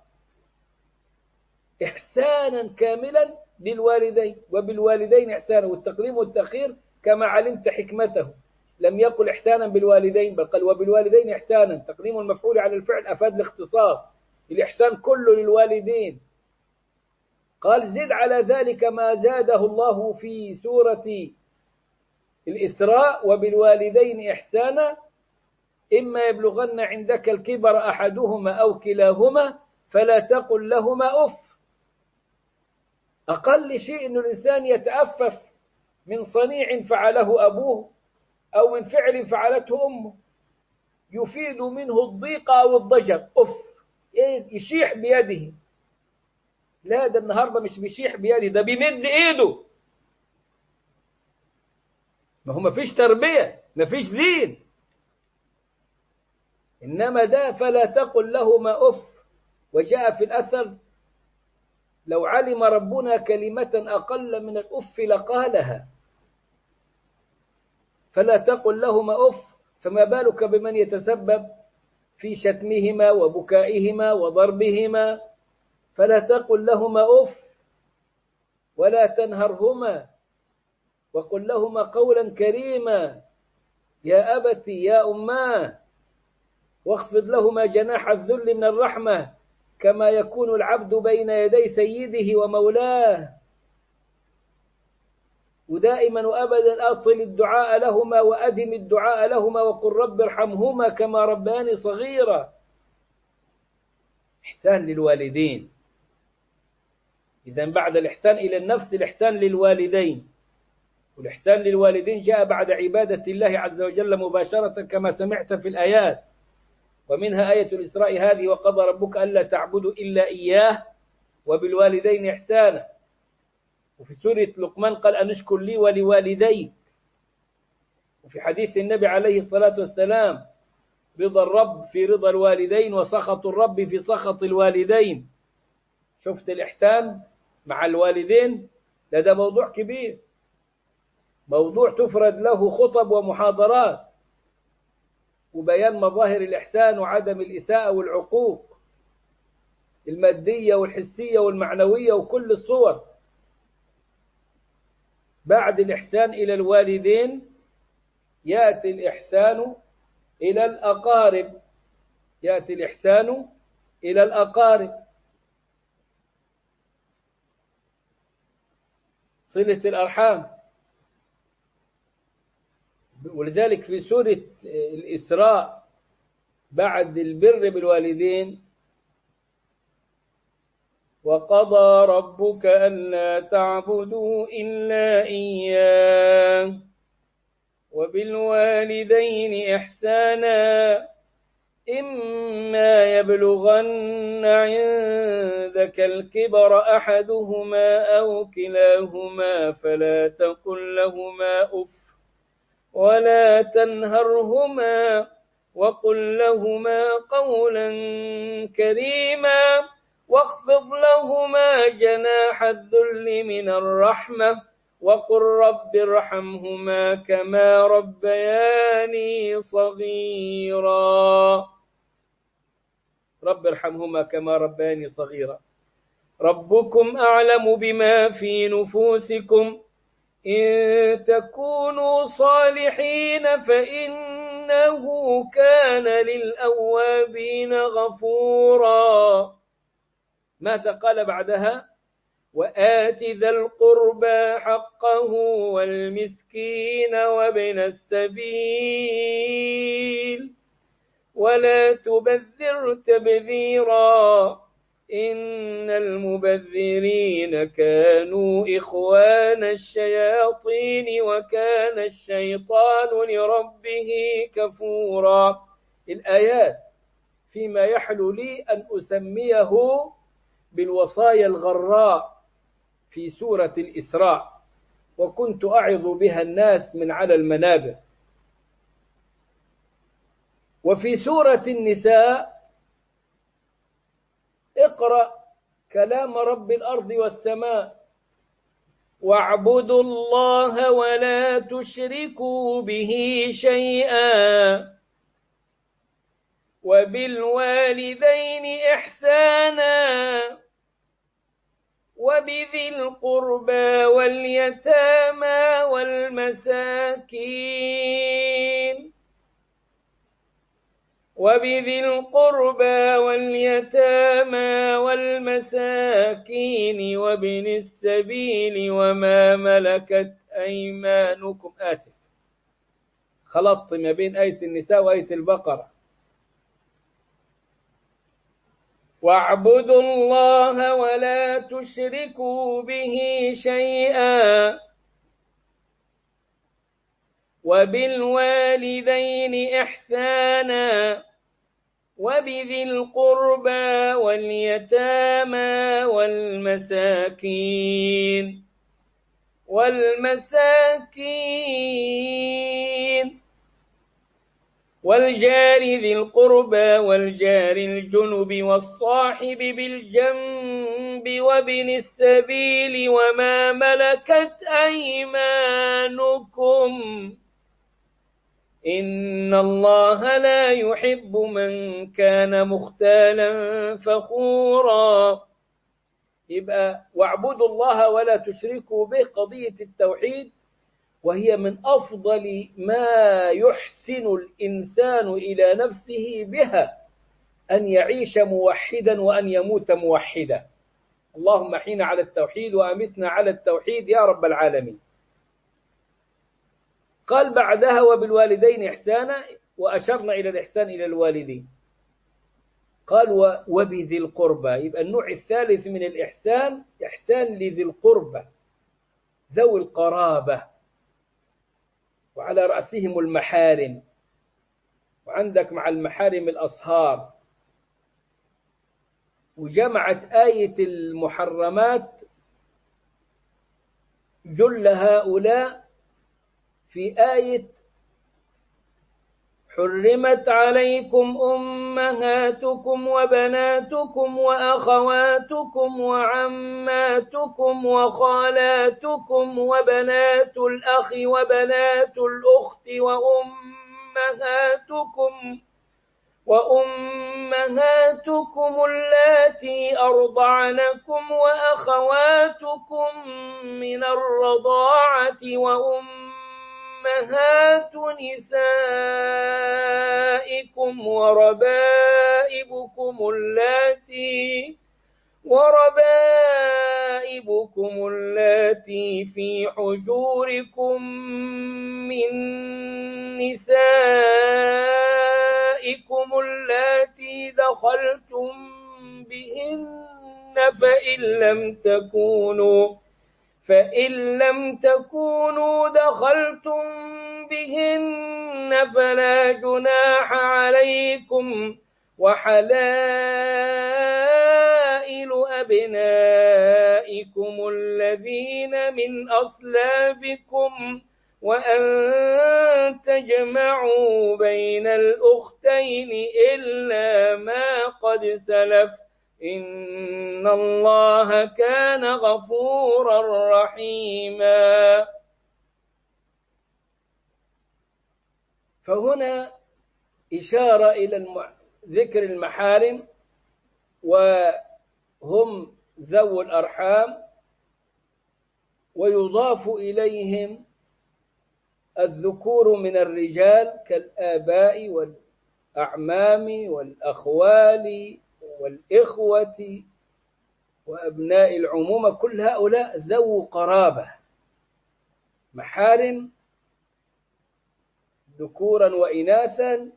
إحسانا كاملا للوالدين. وبالوالدين إحسانا، والتقديم والتأخير كما علمت حكمته لم يقل إحسانا بالوالدين بل قال وبالوالدين إحسانا. تقديم المفعول على الفعل أفاد الاختصاص، الإحسان كله للوالدين. قال زد على ذلك ما زاده الله في سورة الإسراء وبالوالدين إحسانا إما يبلغن عندك الكبر أحدهما أو كلاهما فلا تقل لهما أف. أقل شيء أن الإنسان يتأفف من صنيع فعله أبوه أو من فعل فعلته أمه يفيد منه الضيق أو الضجر. أف، يشيح بيده. لا، ده النهاردة مش بيشيح بيده، ده بيمد إيده. ما هو مفيش تربية، مفيش دين. إنما ده فلا تقل لهما أف. وجاء في الأثر لو علم ربنا كلمة أقل من الأف لقالها. فلا تقل لهما أف، فما بالك بمن يتسبب في شتمهما وبكائهما وضربهما. فلا تقل لهما أف ولا تنهرهما وقل لهما قولا كريما يا أبت يا أماه، واخفض لهما جناح الذل من الرحمة كما يكون العبد بين يدي سيده ومولاه. ودائما وأبدا أطل الدعاء لهما وأدم الدعاء لهما وقل رب ارحمهما كما ربياني صغيرا. إحسان للوالدين. إذن بعد الإحسان إلى النفس الإحسان للوالدين. والإحسان للوالدين جاء بعد عبادة الله عز وجل مباشرة كما سمعت في الآيات. ومنها آية الإسراء هذه وقضى ربك ألا تعبدوا إلا إياه وبالوالدين إحسانا. وفي سورة لقمان قال أن اشكر لي ولوالديك. وفي حديث النبي عليه الصلاة والسلام رضا الرب في رضا الوالدين وسخط الرب في سخط الوالدين. شفت الإحسان مع الوالدين؟ ده موضوع كبير، موضوع تفرد له خطب ومحاضرات وبيان مظاهر الإحسان وعدم الإساءة والعقوق المادية والحسية والمعنوية وكل الصور. بعد الإحسان إلى الوالدين يأتي الإحسان إلى الأقارب. يأتي الإحسان إلى الأقارب، صلة الأرحام. ولذلك في سورة الإسراء بعد البر بالوالدين وقضى ربك ألا تعبدوا إلا إياه وبالوالدين إحسانا إما يبلغن عندك الكبر أحدهما أو كلاهما فلا تقل لهما أف ولا تنهرهما وقل لهما قولا كريما واخفض لهما جناح الذل من الرحمة وقل رب ارحمهما كما ربياني صغيرا. رب ارحمهما كما ربياني صغيرا. ربكم أعلم بما في نفوسكم إن تكونوا صالحين فإنه كان للأوابين غفورا. ماذا قال بعدها؟ وآت ذا القربى حقه والمسكين وابن السبيل ولا تبذر تبذيرا إن المبذرين كانوا إخوان الشياطين وكان الشيطان لربه كفورا. الآيات فيما يحلو لي أن أسميه بالوصايا الغراء في سورة الإسراء، وكنت أعظ بها الناس من على المنابر. وفي سورة النساء اقرأ كلام رب الأرض والسماء واعبدوا الله ولا تشركوا به شيئا وبالوالدين إحسانا وبذي القربى واليتامى والمساكين وبذي القربى واليتامى والمساكين وابن السبيل وما ملكت أيمانكم. آسف، خلطت ما بين آية النساء وآية البقرة. واعبدوا الله ولا تشركوا به شيئا وبالوالدين إحسانا وبذي القربى واليتامى والمساكين والجار ذي القربى والجار الجنب والصاحب بالجنب وابن السبيل وما ملكت أيمانكم إن الله لا يحب من كان مختالا فخورا. يبقى واعبدوا الله ولا تشركوا به قضية التوحيد، وهي من أفضل ما يحسن الإنسان إلى نفسه بها أن يعيش موحدا وأن يموت موحدا. اللهم أحينا على التوحيد وأمتنا على التوحيد يا رب العالمين. قال بعدها وبالوالدين إحسانا، وأشرنا إلى الإحسان إلى الوالدين. قال وبذي القربى، يبقى النوع الثالث من الإحسان إحسان لذي القربى، ذوي القرابة، وعلى رأسهم المحارم، وعندك مع المحارم الأصهار. وجمعت آية المحرمات جل هؤلاء في آية حرمت عليكم أمهاتكم وبناتكم وأخواتكم وعماتكم وخالاتكم وبنات الأخ وبنات الأخت وأمهاتكم اللاتي أرضعنكم وأخواتكم من الرضاعة وأمهات نسائكم وربائبكم اللاتي في حجوركم من نسائكم اللاتي دخلتم بهن فإن لم تكونوا دخلتم بهن فلا جناح عليكم، وحلائل أبنائكم الذين من أصلابكم وأن تجمعوا بين الأختين إلا ما قد سلف، إن الله كان غفورا رحيما. فهنا إشارة إلى ذكر المحارم، وهم ذو الأرحام، ويضاف إليهم الذكور من الرجال كالآباء والأعمام والأخوال والإخوة وأبناء العمومة، كل هؤلاء ذو قرابة، محارم ذكورا وإناثا،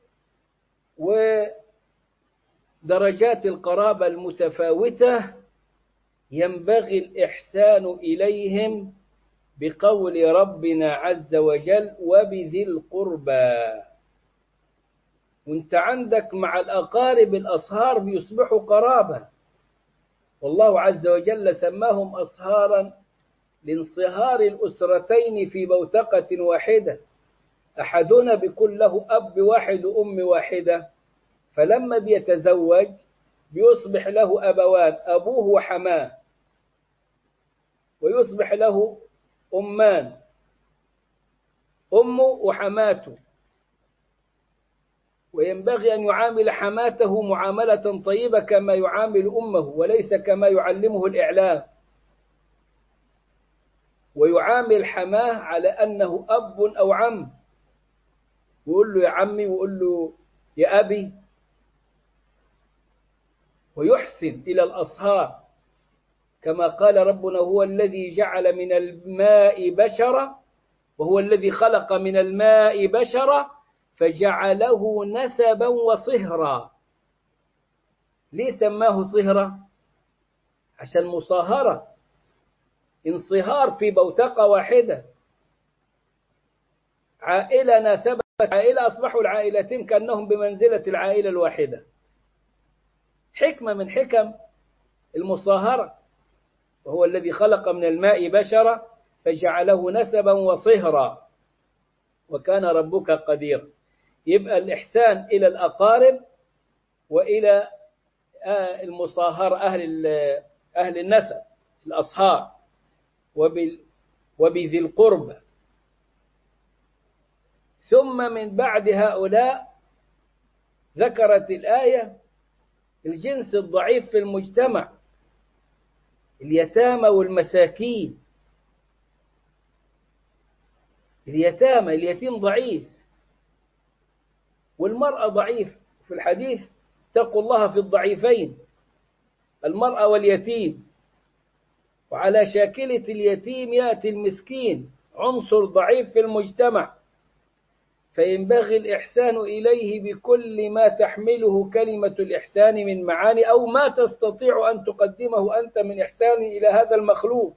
ودرجات القرابة المتفاوتة ينبغي الإحسان إليهم بقول ربنا عز وجل وبذي القربى. وانت عندك مع الأقارب الأصهار بيصبحوا قرابة، والله عز وجل سماهم أصهارا لانصهار الأسرتين في بوتقة واحدة، أحدنا بيكون له أب واحد وأم واحدة، فلما بيتزوج بيصبح له أبوان، أبوه وحماه، ويصبح له أمان، أمه وحماته، وينبغي أن يعامل حماته معاملة طيبة كما يعامل أمه، وليس كما يعلمه الإعلام، ويعامل حماه على أنه أب أو عم، ويقول له يا عمي ويقول له يا أبي، ويحسن إلى الأصهار كما قال ربنا هو الذي جعل من الماء بشرا، وهو الذي خلق من الماء بشرا فجعله نسبا وصهرا. ليه سماه صهرا؟ عشان مصاهرة، انصهار في بوتقة واحدة، عائلة ناسبت عائلة، أصبحوا العائلتين كأنهم بمنزلة العائلة الواحدة. حكمة من حكم المصاهرة، وهو الذي خلق من الماء بشرا فجعله نسبا وصهرا وكان ربك قديرا. يبقى الإحسان إلى الأقارب وإلى المصاهرة، أهل النسب الأصهار، وبذي القربى. ثم من بعد هؤلاء ذكرت الآية الجنس الضعيف في المجتمع، اليتامى والمساكين. اليتيم ضعيف، والمرأة ضعيف. في الحديث اتقوا الله في الضعيفين، المرأة واليتيم. وعلى شاكلة اليتيم يأتي المسكين، عنصر ضعيف في المجتمع، فينبغي الإحسان إليه بكل ما تحمله كلمة الإحسان من معاني، أو ما تستطيع أن تقدمه أنت من إحسان إلى هذا المخلوق.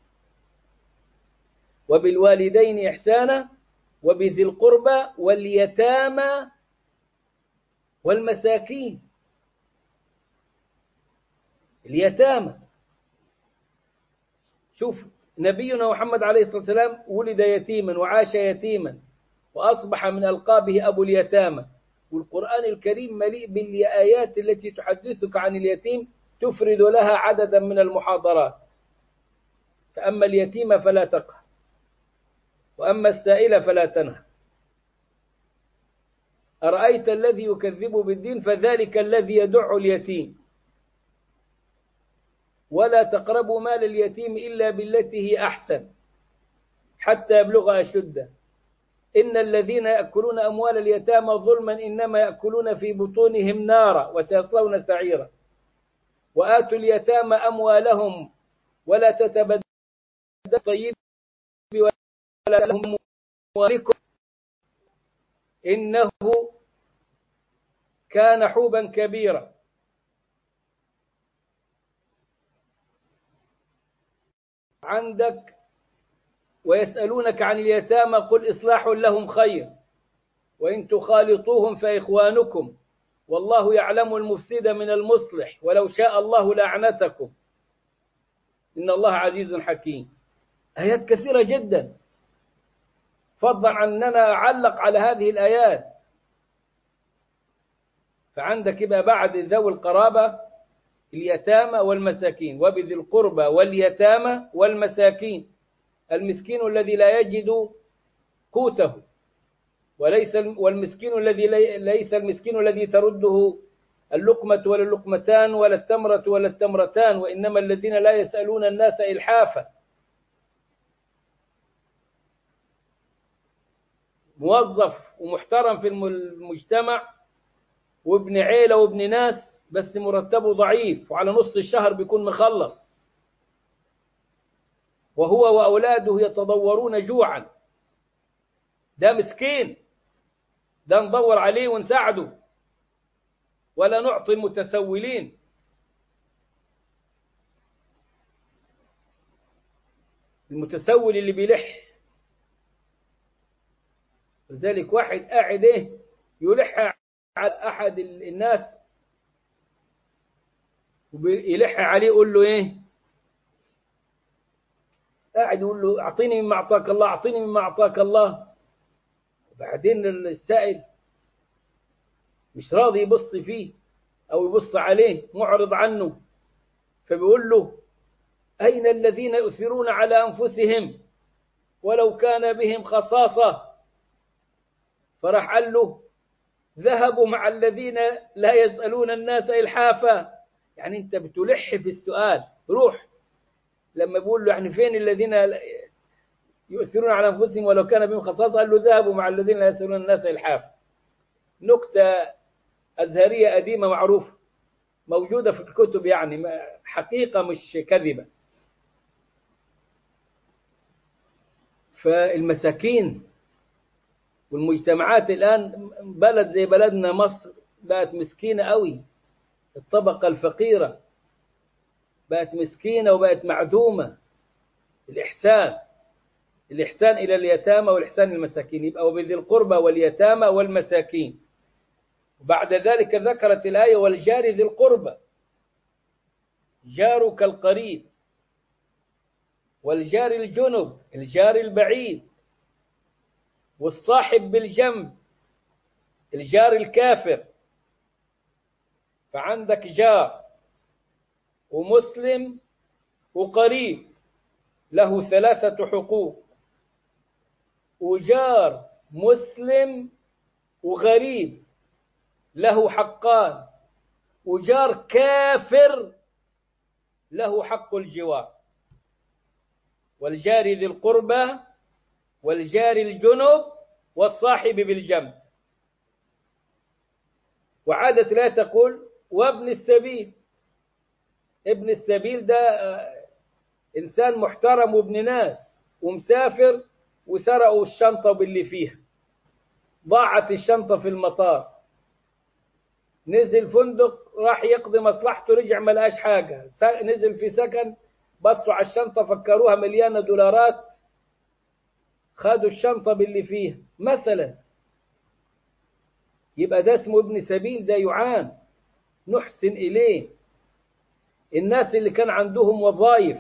وبالوالدين إحسانا وبذي القربى واليتامى والمساكين. اليتامى، شوف نبينا محمد عليه الصلاة والسلام ولد يتيما وعاش يتيما وأصبح من ألقابه أبو اليتامى، والقرآن الكريم مليء بالآيات التي تحدثك عن اليتيم، تفرد لها عددا من المحاضرات. فأما اليتيم فلا تقهر، وأما السائل فلا تنهر، أرأيت الذي يكذب بالدين فذلك الذي يدع اليتيم، ولا تقربوا مال اليتيم إلا بالتي هي أحسن حتى يبلغ أشده، إن الذين يأكلون أموال اليتامى ظلما إنما يأكلون في بطونهم نارا وسيصلون سعيرا، وآتوا اليتامى أموالهم ولا تتبدلوا الطيب ولا لهم أموالكم إنه كان حوبا كبيرا. عندك ويسألونك عن اليتامى قل إصلاح لهم خير وإن تخالطوهم فإخوانكم والله يعلم المفسد من المصلح ولو شاء الله لأعنتكم إن الله عزيز حكيم. آيات كثيرة جدا، فضلا عن أننا أعلق على هذه الآيات. فعندك يبقى بعد ذوي القرابة اليتامى والمساكين، وبذي القربى واليتامى والمساكين، المسكين الذي لا يجد قوته، والمسكين الذي ليس المسكين الذي ترده اللقمة ولا اللقمتان ولا التمرة ولا التمرتان، وإنما الذين لا يسألون الناس إلحافا. موظف ومحترم في المجتمع وابن عيلة وابن ناس، بس مرتبه ضعيف وعلى نص الشهر بيكون مخلص، وهو وأولاده يتضورون جوعا، ده مسكين، ده ندور عليه ونساعده ولا نعطي المتسولين. المتسول اللي بيلح، لذلك واحد قاعد يلح على أحد الناس ويلح عليه يقول له قاعد يقول له أعطيني مما أعطاك الله، أعطيني مما أعطاك الله. وبعدين السائل مش راضي يبص فيه أو يبص عليه، معرض عنه، فبيقول له أين الذين يؤثرون على أنفسهم ولو كان بهم خصاصة؟ فراح قال له ذهبوا مع الذين لا يسألون الناس إلحافا. يعني أنت بتلح في السؤال، روح. لما بيقول له يعني فين الذين يؤثرون على أنفسهم ولو كان بهم خصاصة، قال له ذهبوا مع الذين لا يسألون الناس إلحافا. نكتة أزهرية قديمة معروفة موجودة في الكتب، يعني حقيقة مش كذبة. فالمساكين والمجتمعات الآن، بلد زي بلدنا مصر بقت مسكينة قوي، الطبقة الفقيرة بقت مسكينة وبقت معدومة. الإحسان إلى اليتامى والإحسان للمساكين، يبقى وبذي القربى واليتامى والمساكين. وبعد ذلك ذكرت الآية والجار ذي القربى، جارك القريب، والجار الجنب الجار البعيد، والصاحب بالجنب الجار الكافر. فعندك جار ومسلم وقريب له 3 حقوق، وجار مسلم وغريب له حقان، وجار كافر له حق الجوار. والجار ذي القربى والجار الجنب والصاحب بالجنب. وعادة لا تقول وابن السبيل. ابن السبيل ده إنسان محترم وابن ناس ومسافر، وسرقوا الشنطة باللي فيها، ضاعت الشنطة في المطار، نزل فندق راح يقضي مصلحته، رجع ما لقاش حاجة، نزل في سكن بصوا على الشنطة فكروها مليانة دولارات، خدوا الشنطة باللي فيها مثلا. يبقى ده اسمه ابن سبيل، ده يعان، نحسن إليه. الناس اللي كان عندهم وظائف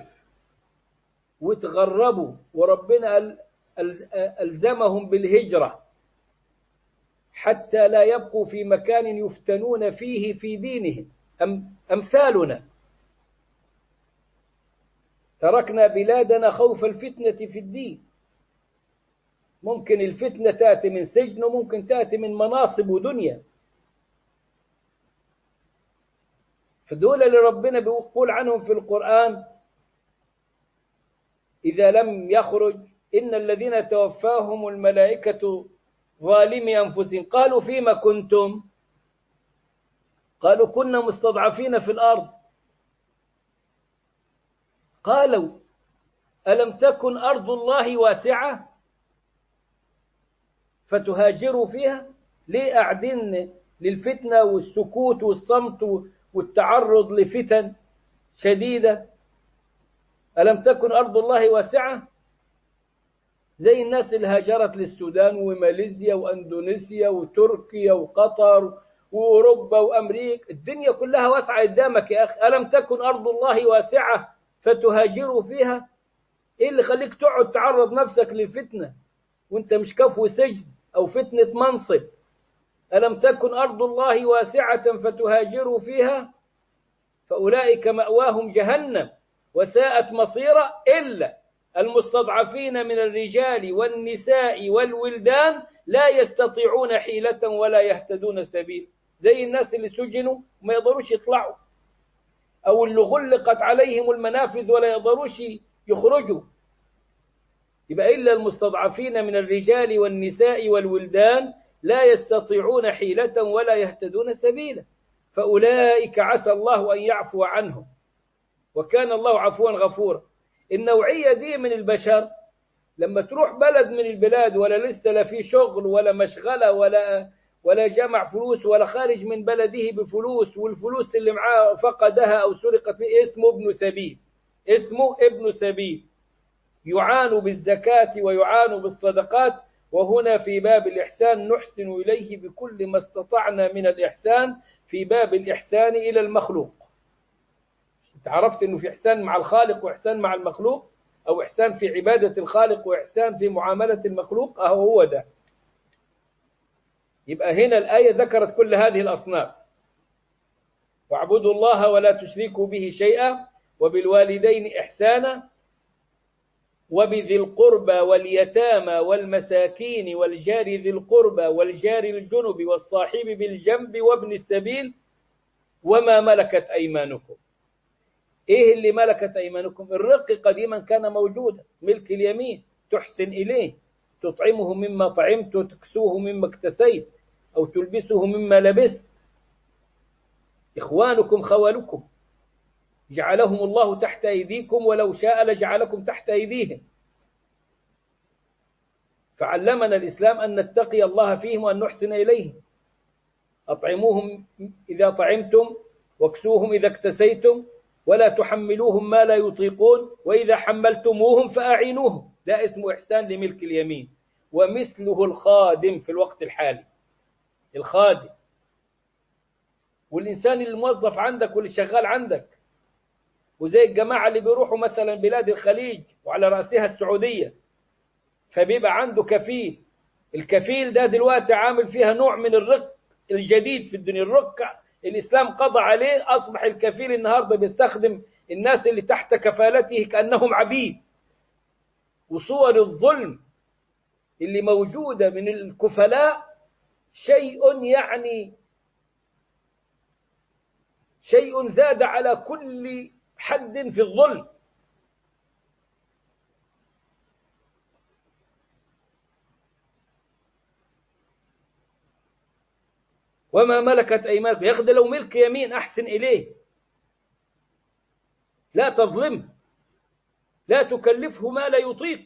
وتغربوا وربنا ألزمهم بالهجرة حتى لا يبقوا في مكان يفتنون فيه في دينهم، أمثالنا تركنا بلادنا خوف الفتنة في الدين. ممكن الفتنة تأتي من سجن وممكن تأتي من مناصب ودنيا. فدول اللي ربنا بيقول عنهم في القرآن إذا لم يخرج إن الذين توفاهم الملائكة ظالمي أنفسهم قالوا فيما كنتم؟ قالوا كنا مستضعفين في الأرض. قالوا ألم تكن أرض الله واسعة فتهاجروا فيها؟ ليه قاعدين للفتنة والسكوت والصمت والتعرض لفتن شديدة؟ ألم تكن أرض الله واسعة؟ زي الناس اللي هاجرت للسودان وماليزيا وأندونيسيا وتركيا وقطر وأوروبا وأمريكا، الدنيا كلها واسعة قدامك يا أخي. ألم تكن أرض الله واسعة فتهاجروا فيها؟ إيه اللي خليك تقعد تعرض نفسك للفتنة وانت مش كفو سجن أو فتنة منصب؟ ألم تكن أرض الله واسعة فتهاجروا فيها؟ فأولئك مأواهم جهنم وساءت مصيرا إلا المستضعفين من الرجال والنساء والولدان لا يستطيعون حيلة ولا يهتدون سبيل. زي الناس اللي سجنوا وما يقدروش يطلعوا، أو اللي غلقت عليهم المنافذ ولا يقدروش يخرجوا. يبقى إلا المستضعفين من الرجال والنساء والولدان لا يستطيعون حيلة ولا يهتدون سبيلا، فأولئك عسى الله أن يعفو عنهم وكان الله عفوا غفورا. النوعية دي من البشر لما تروح بلد من البلاد ولا لسه لا في شغل ولا مشغلة ولا جمع فلوس ولا خارج من بلده بفلوس، والفلوس اللي معاه فقدها أو سرقت فيه، اسمه ابن سبيل. اسمه ابن سبيل، يعان بالزكاة ويعان بالصدقات. وهنا في باب الإحسان نحسن إليه بكل ما استطعنا من الإحسان، في باب الإحسان إلى المخلوق. انت عرفت أنه في إحسان مع الخالق وإحسان مع المخلوق، أو إحسان في عبادة الخالق وإحسان في معاملة المخلوق، هو ده. يبقى هنا الآية ذكرت كل هذه الأصناف: واعبدوا الله ولا تشركوا به شيئا وبالوالدين إحسانا وبذي القربى واليتامى والمساكين والجار ذي القربى والجار الجنب والصاحب بالجنب وابن السبيل وما ملكت أيمانكم. إيه اللي ملكت أيمانكم؟ الرق قديما كان موجودا، ملك اليمين، تحسن إليه، تطعمه مما طعمت وتكسوه مما اكتسيت أو تلبسه مما لبست. إخوانكم خوالكم جعلهم الله تحت أيديكم ولو شاء لجعلكم تحت أيديهم. فعلمنا الإسلام أن نتقي الله فيهم وأن نحسن إليهم. أطعموهم إذا طعمتم واكسوهم إذا اكتسيتم ولا تحملوهم ما لا يطيقون وإذا حملتموهم فأعينوهم. ده اسمه إحسان لملك اليمين. ومثله الخادم في الوقت الحالي، الخادم والإنسان الموظف عندك واللي شغال عندك، وزي الجماعة اللي بيروحوا مثلا بلاد الخليج وعلى رأسها السعودية، فبيبقى عنده كفيل. الكفيل ده دلوقتي عامل فيها نوع من الرق الجديد في الدنيا. الرق الإسلام قضى عليه، أصبح الكفيل النهاردة بيستخدم الناس اللي تحت كفالته كأنهم عبيد. وصور الظلم اللي موجودة من الكفلاء شيء يعني شيء زاد على كل حد في الظلم. وما ملكت أيمانكم، ياخد لو ملك يمين أحسن إليه، لا تظلم، لا تكلفه ما لا يطيق.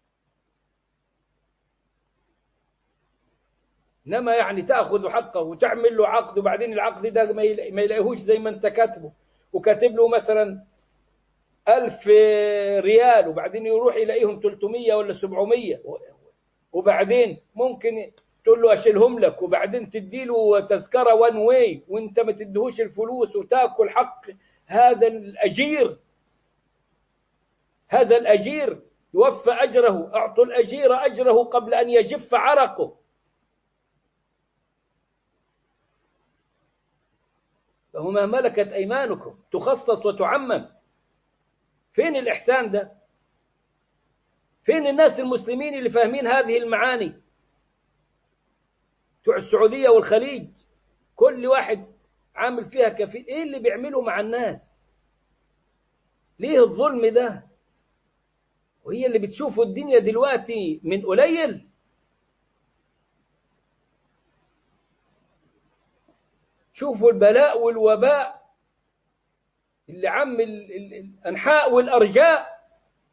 إنما يعني تأخذ حقه وتعمل له عقد، وبعدين العقد ده ما يلاقيهوش زي ما أنت كاتبه، وكاتب له مثلا 1000 ريال وبعدين يروح يلاقيهم 300 ولا 700، وبعدين ممكن تقول له أشيلهم لك وبعدين تديله تذكرة وان واي وانت ما تديهوش الفلوس وتأكل حق هذا الأجير. هذا الأجير يوفى أجره، أعطوا الأجير أجره قبل أن يجف عرقه. فهما ملكت أيمانكم تخصص وتعمم. فين الإحسان ده؟ فين الناس المسلمين اللي فاهمين هذه المعاني؟ بتوع السعودية والخليج كل واحد عامل فيها كفيل. ايه اللي بيعمله مع الناس؟ ليه الظلم ده؟ وهي اللي بتشوفوا الدنيا دلوقتي من قليل. شوفوا البلاء والوباء اللي عم الأنحاء والأرجاء.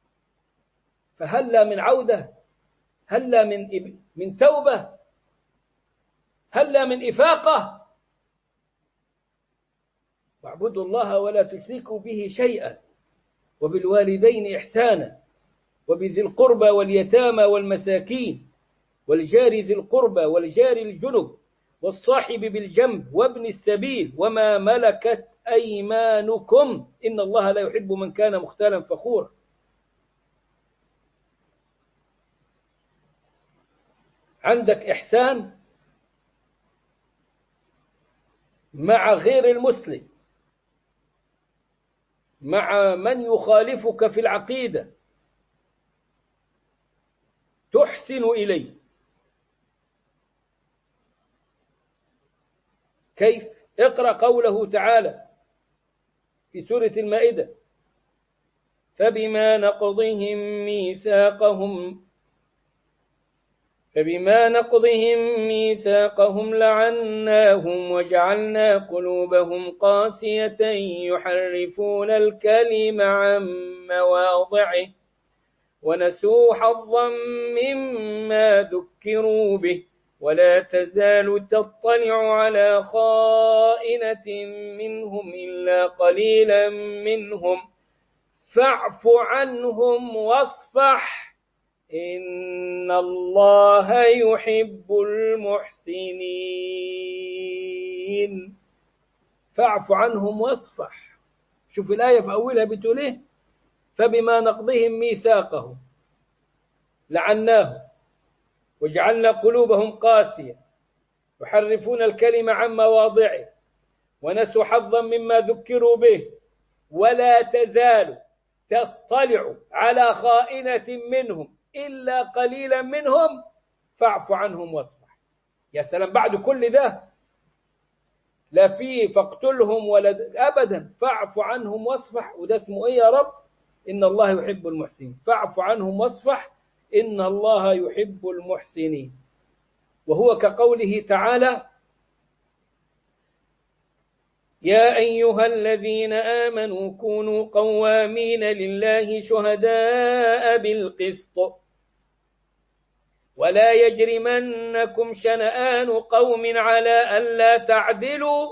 فهلا من عودة، هلا من توبة، هلا من إفاقة. واعبدوا الله ولا تشركوا به شيئا وبالوالدين إحسانا وبذي القربى واليتامى والمساكين والجار ذي القربى والجار الجنب والصاحب بالجنب وابن السبيل وما ملكت أيمانكم إن الله لا يحب من كان مختالا فخورا. عندك إحسان مع غير المسلم، مع من يخالفك في العقيدة، تحسن إليه. كيف؟ اقرأ قوله تعالى في سورة المائدة: فبما نقضهم ميثاقهم لعناهم وجعلنا قلوبهم قاسية يحرفون الكلم عن مواضعه ونسوا حظا مما ذكروا به ولا تزال تطلع على خائنة منهم إلا قليلا منهم فاعف عنهم واصفح إن الله يحب المحسنين. فاعف عنهم واصفح. شوف الآية في أولها بتقول إيه؟ فبما نقضهم ميثاقهم لعناهم وجعلنا قلوبهم قاسية يحرفون الكلم عن مواضعه ونسوا حظا مما ذكروا به ولا تزال تطلع على خائنة منهم إلا قليلا منهم فاعف عنهم واصفح. يا سلام، بعد كل ده لا فيه فاقتلهم ولا أبدا، فاعف عنهم واصفح. وده اسمه إيه يا رب؟ إن الله يحب المحسنين. فاعف عنهم واصفح إن الله يحب المحسنين. وهو كقوله تعالى: يا أيها الذين آمنوا كونوا قوامين لله شهداء بالقسط ولا يجرمنكم شنآن قوم على ألا تعدلوا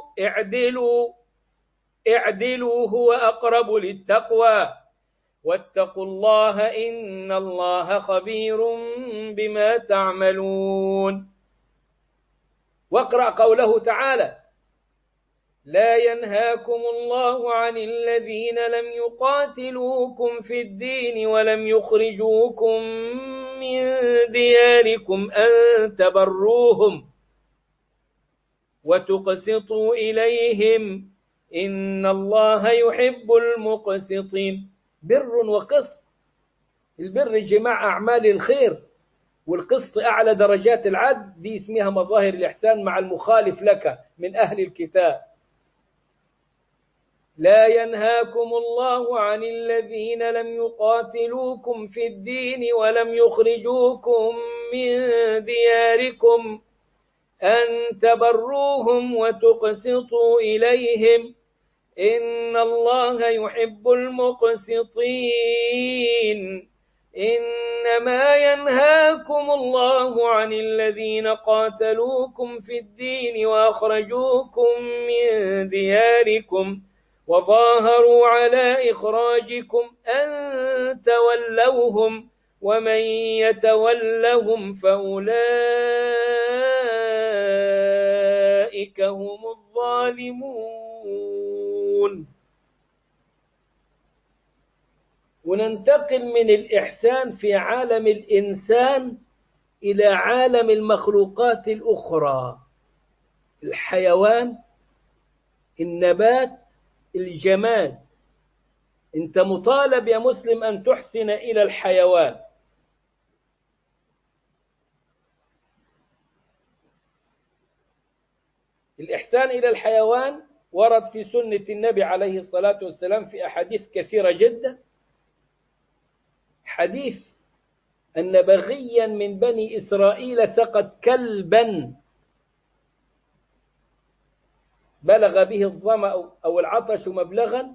اعدلوا هو أقرب للتقوى واتقوا الله إن الله خبير بما تعملون. واقرأ قوله تعالى: لا ينهاكم الله عن الذين لم يقاتلوكم في الدين ولم يخرجوكم من دياركم أن تبروهم وتقسطوا إليهم إن الله يحب المقسطين. بر وقسط. البر جماع أعمال الخير، والقسط أعلى درجات العدل. دي اسمها مظاهر الإحسان مع المخالف لك من أهل الكتاب. لا ينهاكم الله عن الذين لم يقاتلوكم في الدين ولم يخرجوكم من دياركم أن تبروهم وتقسطوا إليهم إن الله يحب المقسطين. إنما ينهاكم الله عن الذين قاتلوكم في الدين وأخرجوكم من دياركم وظاهروا على إخراجكم أن تولوهم ومن يتولهم فأولئك هم الظالمون. وننتقل من الإحسان في عالم الإنسان إلى عالم المخلوقات الأخرى: الحيوان، النبات، الجماد. أنت مطالب يا مسلم أن تحسن إلى الحيوان. الإحسان إلى الحيوان ورد في سنة النبي عليه الصلاة والسلام في أحاديث كثيرة جدا. حديث أن بغيا من بني إسرائيل سقط كلبا بلغ به الظمأ أو العطش مبلغا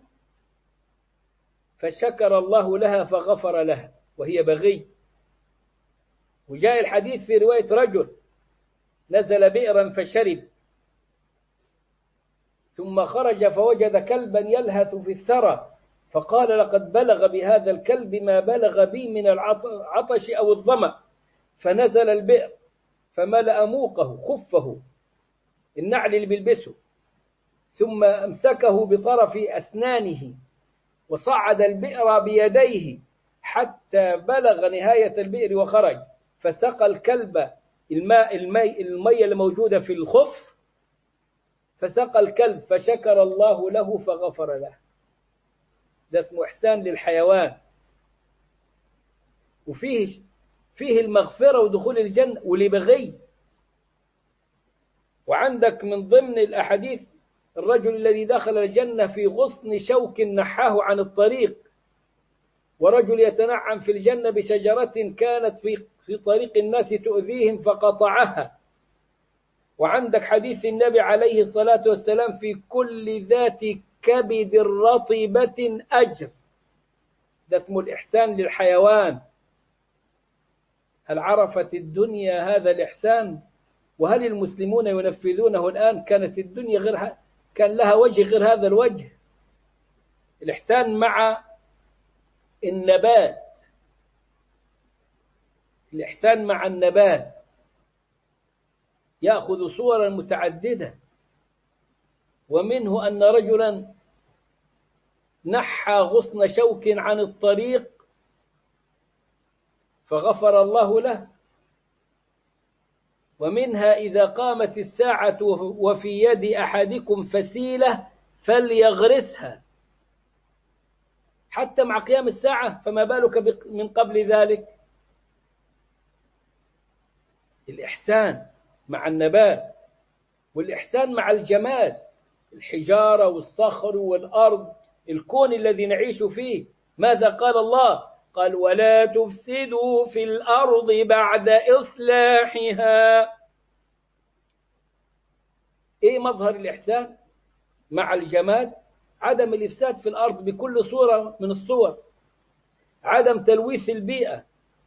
فشكر الله لها فغفر لها وهي بغي. وجاء الحديث في رواية رجل نزل بئرا فشرب ثم خرج فوجد كلبا يلهث في الثرى فقال لقد بلغ بهذا الكلب ما بلغ بي من العطش أو الظمأ، فنزل البئر فملأ موقه خفه النعل اللي بيلبسه، ثم أمسكه بطرف أسنانه وصعد البئر بيديه حتى بلغ نهاية البئر وخرج، فسقى الكلب المية الموجودة في الخف، فسقى الكلب فشكر الله له فغفر له. ده اسمه إحسان للحيوان، وفيه المغفرة ودخول الجنة ولبغي. وعندك من ضمن الأحاديث الرجل الذي دخل الجنة في غصن شوك نحاه عن الطريق، ورجل يتنعم في الجنة بشجرة كانت في طريق الناس تؤذيهم فقطعها. وعندك حديث النبي عليه الصلاة والسلام في كل ذات كبد رطبة أجر. ده اسمه الإحسان للحيوان. هل عرفت الدنيا هذا الإحسان؟ وهل المسلمون ينفذونه الآن؟ كانت الدنيا كان لها وجه غير هذا الوجه. الإحسان مع النبات، الإحسان مع النبات يأخذ صورا متعددة، ومنه أن رجلا نحى غصن شوك عن الطريق فغفر الله له. ومنها إذا قامت الساعة وفي يد أحدكم فسيلة فليغرسها، حتى مع قيام الساعة، فما بالك من قبل ذلك. الإحسان مع النبات، والإحسان مع الجماد، الحجارة والصخر والأرض، الكون الذي نعيش فيه. ماذا قال الله؟ قال ولا تفسدوا في الأرض بعد إصلاحها. إيه مظهر الإحسان مع الجماد؟ عدم الإفساد في الأرض بكل صورة من الصور، عدم تلويث البيئة،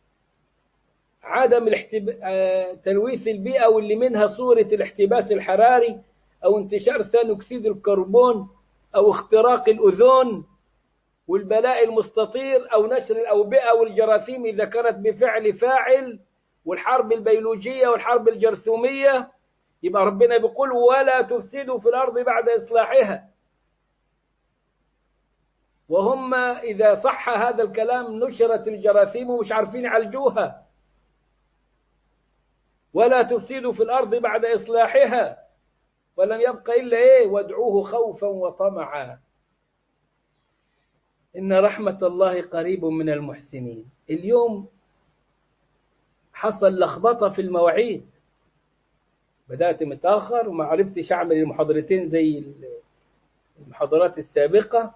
عدم تلويث البيئة، واللي منها صورة الاحتباس الحراري أو انتشار ثاني أكسيد الكربون أو اختراق الأوزون والبلاء المستطير أو نشر الأوبئة والجراثيم إذا كانت بفعل فاعل، والحرب البيولوجية والحرب الجرثومية. يبقى ربنا بيقول ولا تفسدوا في الأرض بعد إصلاحها. وهم إذا صح هذا الكلام نشرت الجراثيم ومش عارفين يعالجوها. ولا تفسدوا في الأرض بعد إصلاحها، ولم يبق إلا إيه؟ وادعوه خوفا وطمعا إن رحمة الله قريب من المحسنين. اليوم حصل لخبطة في المواعيد، بدأت متأخر وما عرفتش أعمل المحاضرتين زي المحاضرات السابقة،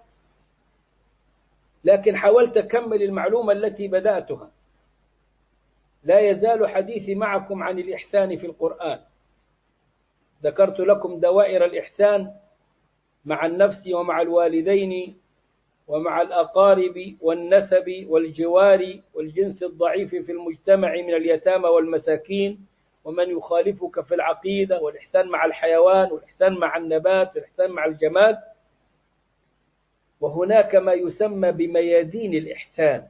لكن حاولت أكمل المعلومة التي بدأتها. لا يزال حديثي معكم عن الإحسان في القرآن. ذكرت لكم دوائر الإحسان مع النفس ومع الوالدين ومع الأقارب والنسب والجوار والجنس الضعيف في المجتمع من اليتامى والمساكين ومن يخالفك في العقيدة، والإحسان مع الحيوان، والإحسان مع النبات، والإحسان مع الجماد. وهناك ما يسمى بميادين الإحسان.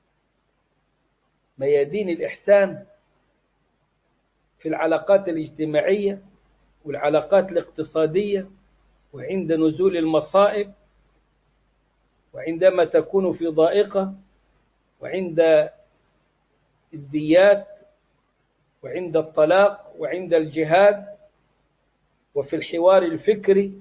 ميادين الإحسان في العلاقات الاجتماعية والعلاقات الاقتصادية، وعند نزول المصائب، وعندما تكون في ضائقة، وعند الديات، وعند الطلاق، وعند الجهاد، وفي الحوار الفكري،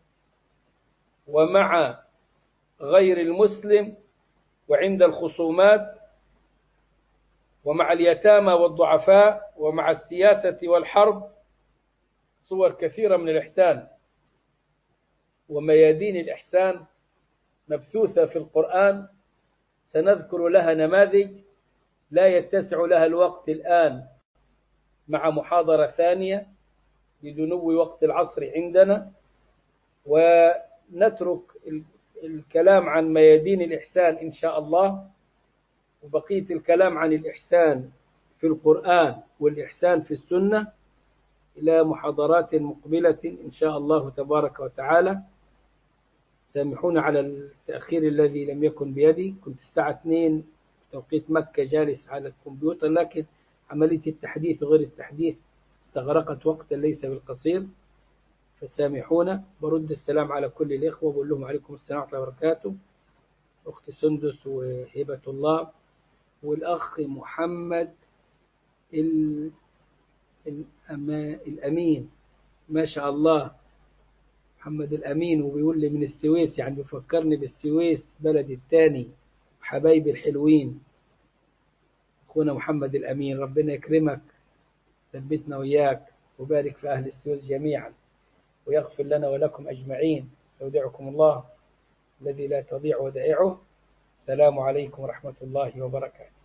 ومع غير المسلم، وعند الخصومات، ومع اليتامى والضعفاء، ومع السياسة والحرب. صور كثيرة من الإحسان. وميادين الإحسان مبثوثة في القرآن، سنذكر لها نماذج، لا يتسع لها الوقت الآن مع محاضرة ثانية لدنو وقت العصر عندنا، ونترك الكلام عن ميادين الإحسان إن شاء الله، وبقية الكلام عن الإحسان في القرآن والإحسان في السنة إلى محاضرات مقبلة إن شاء الله تبارك وتعالى. سامحونا على التأخير الذي لم يكن بيدي، كنت الساعة 2 توقيت مكة جالس على الكمبيوتر، لكن عملية التحديث وغير التحديث استغرقت وقتا ليس بالقصير، فسامحونا. برد السلام على كل الإخوة، بقول لهم عليكم السلام ورحمة الله وبركاته. أخت سندس وهبة الله والأخ محمد الأمين، ما شاء الله، محمد الأمين، وبيقول لي من السويس، يعني بيفكرني بالسويس بلدي الثاني، حبايبي الحلوين. أخونا محمد الأمين، ربنا يكرمك، ثبتنا وياك، وبارك في أهل السويس جميعا، ويغفر لنا ولكم أجمعين. استودعكم الله الذي لا تضيع ودائعه. السلام عليكم ورحمة الله وبركاته.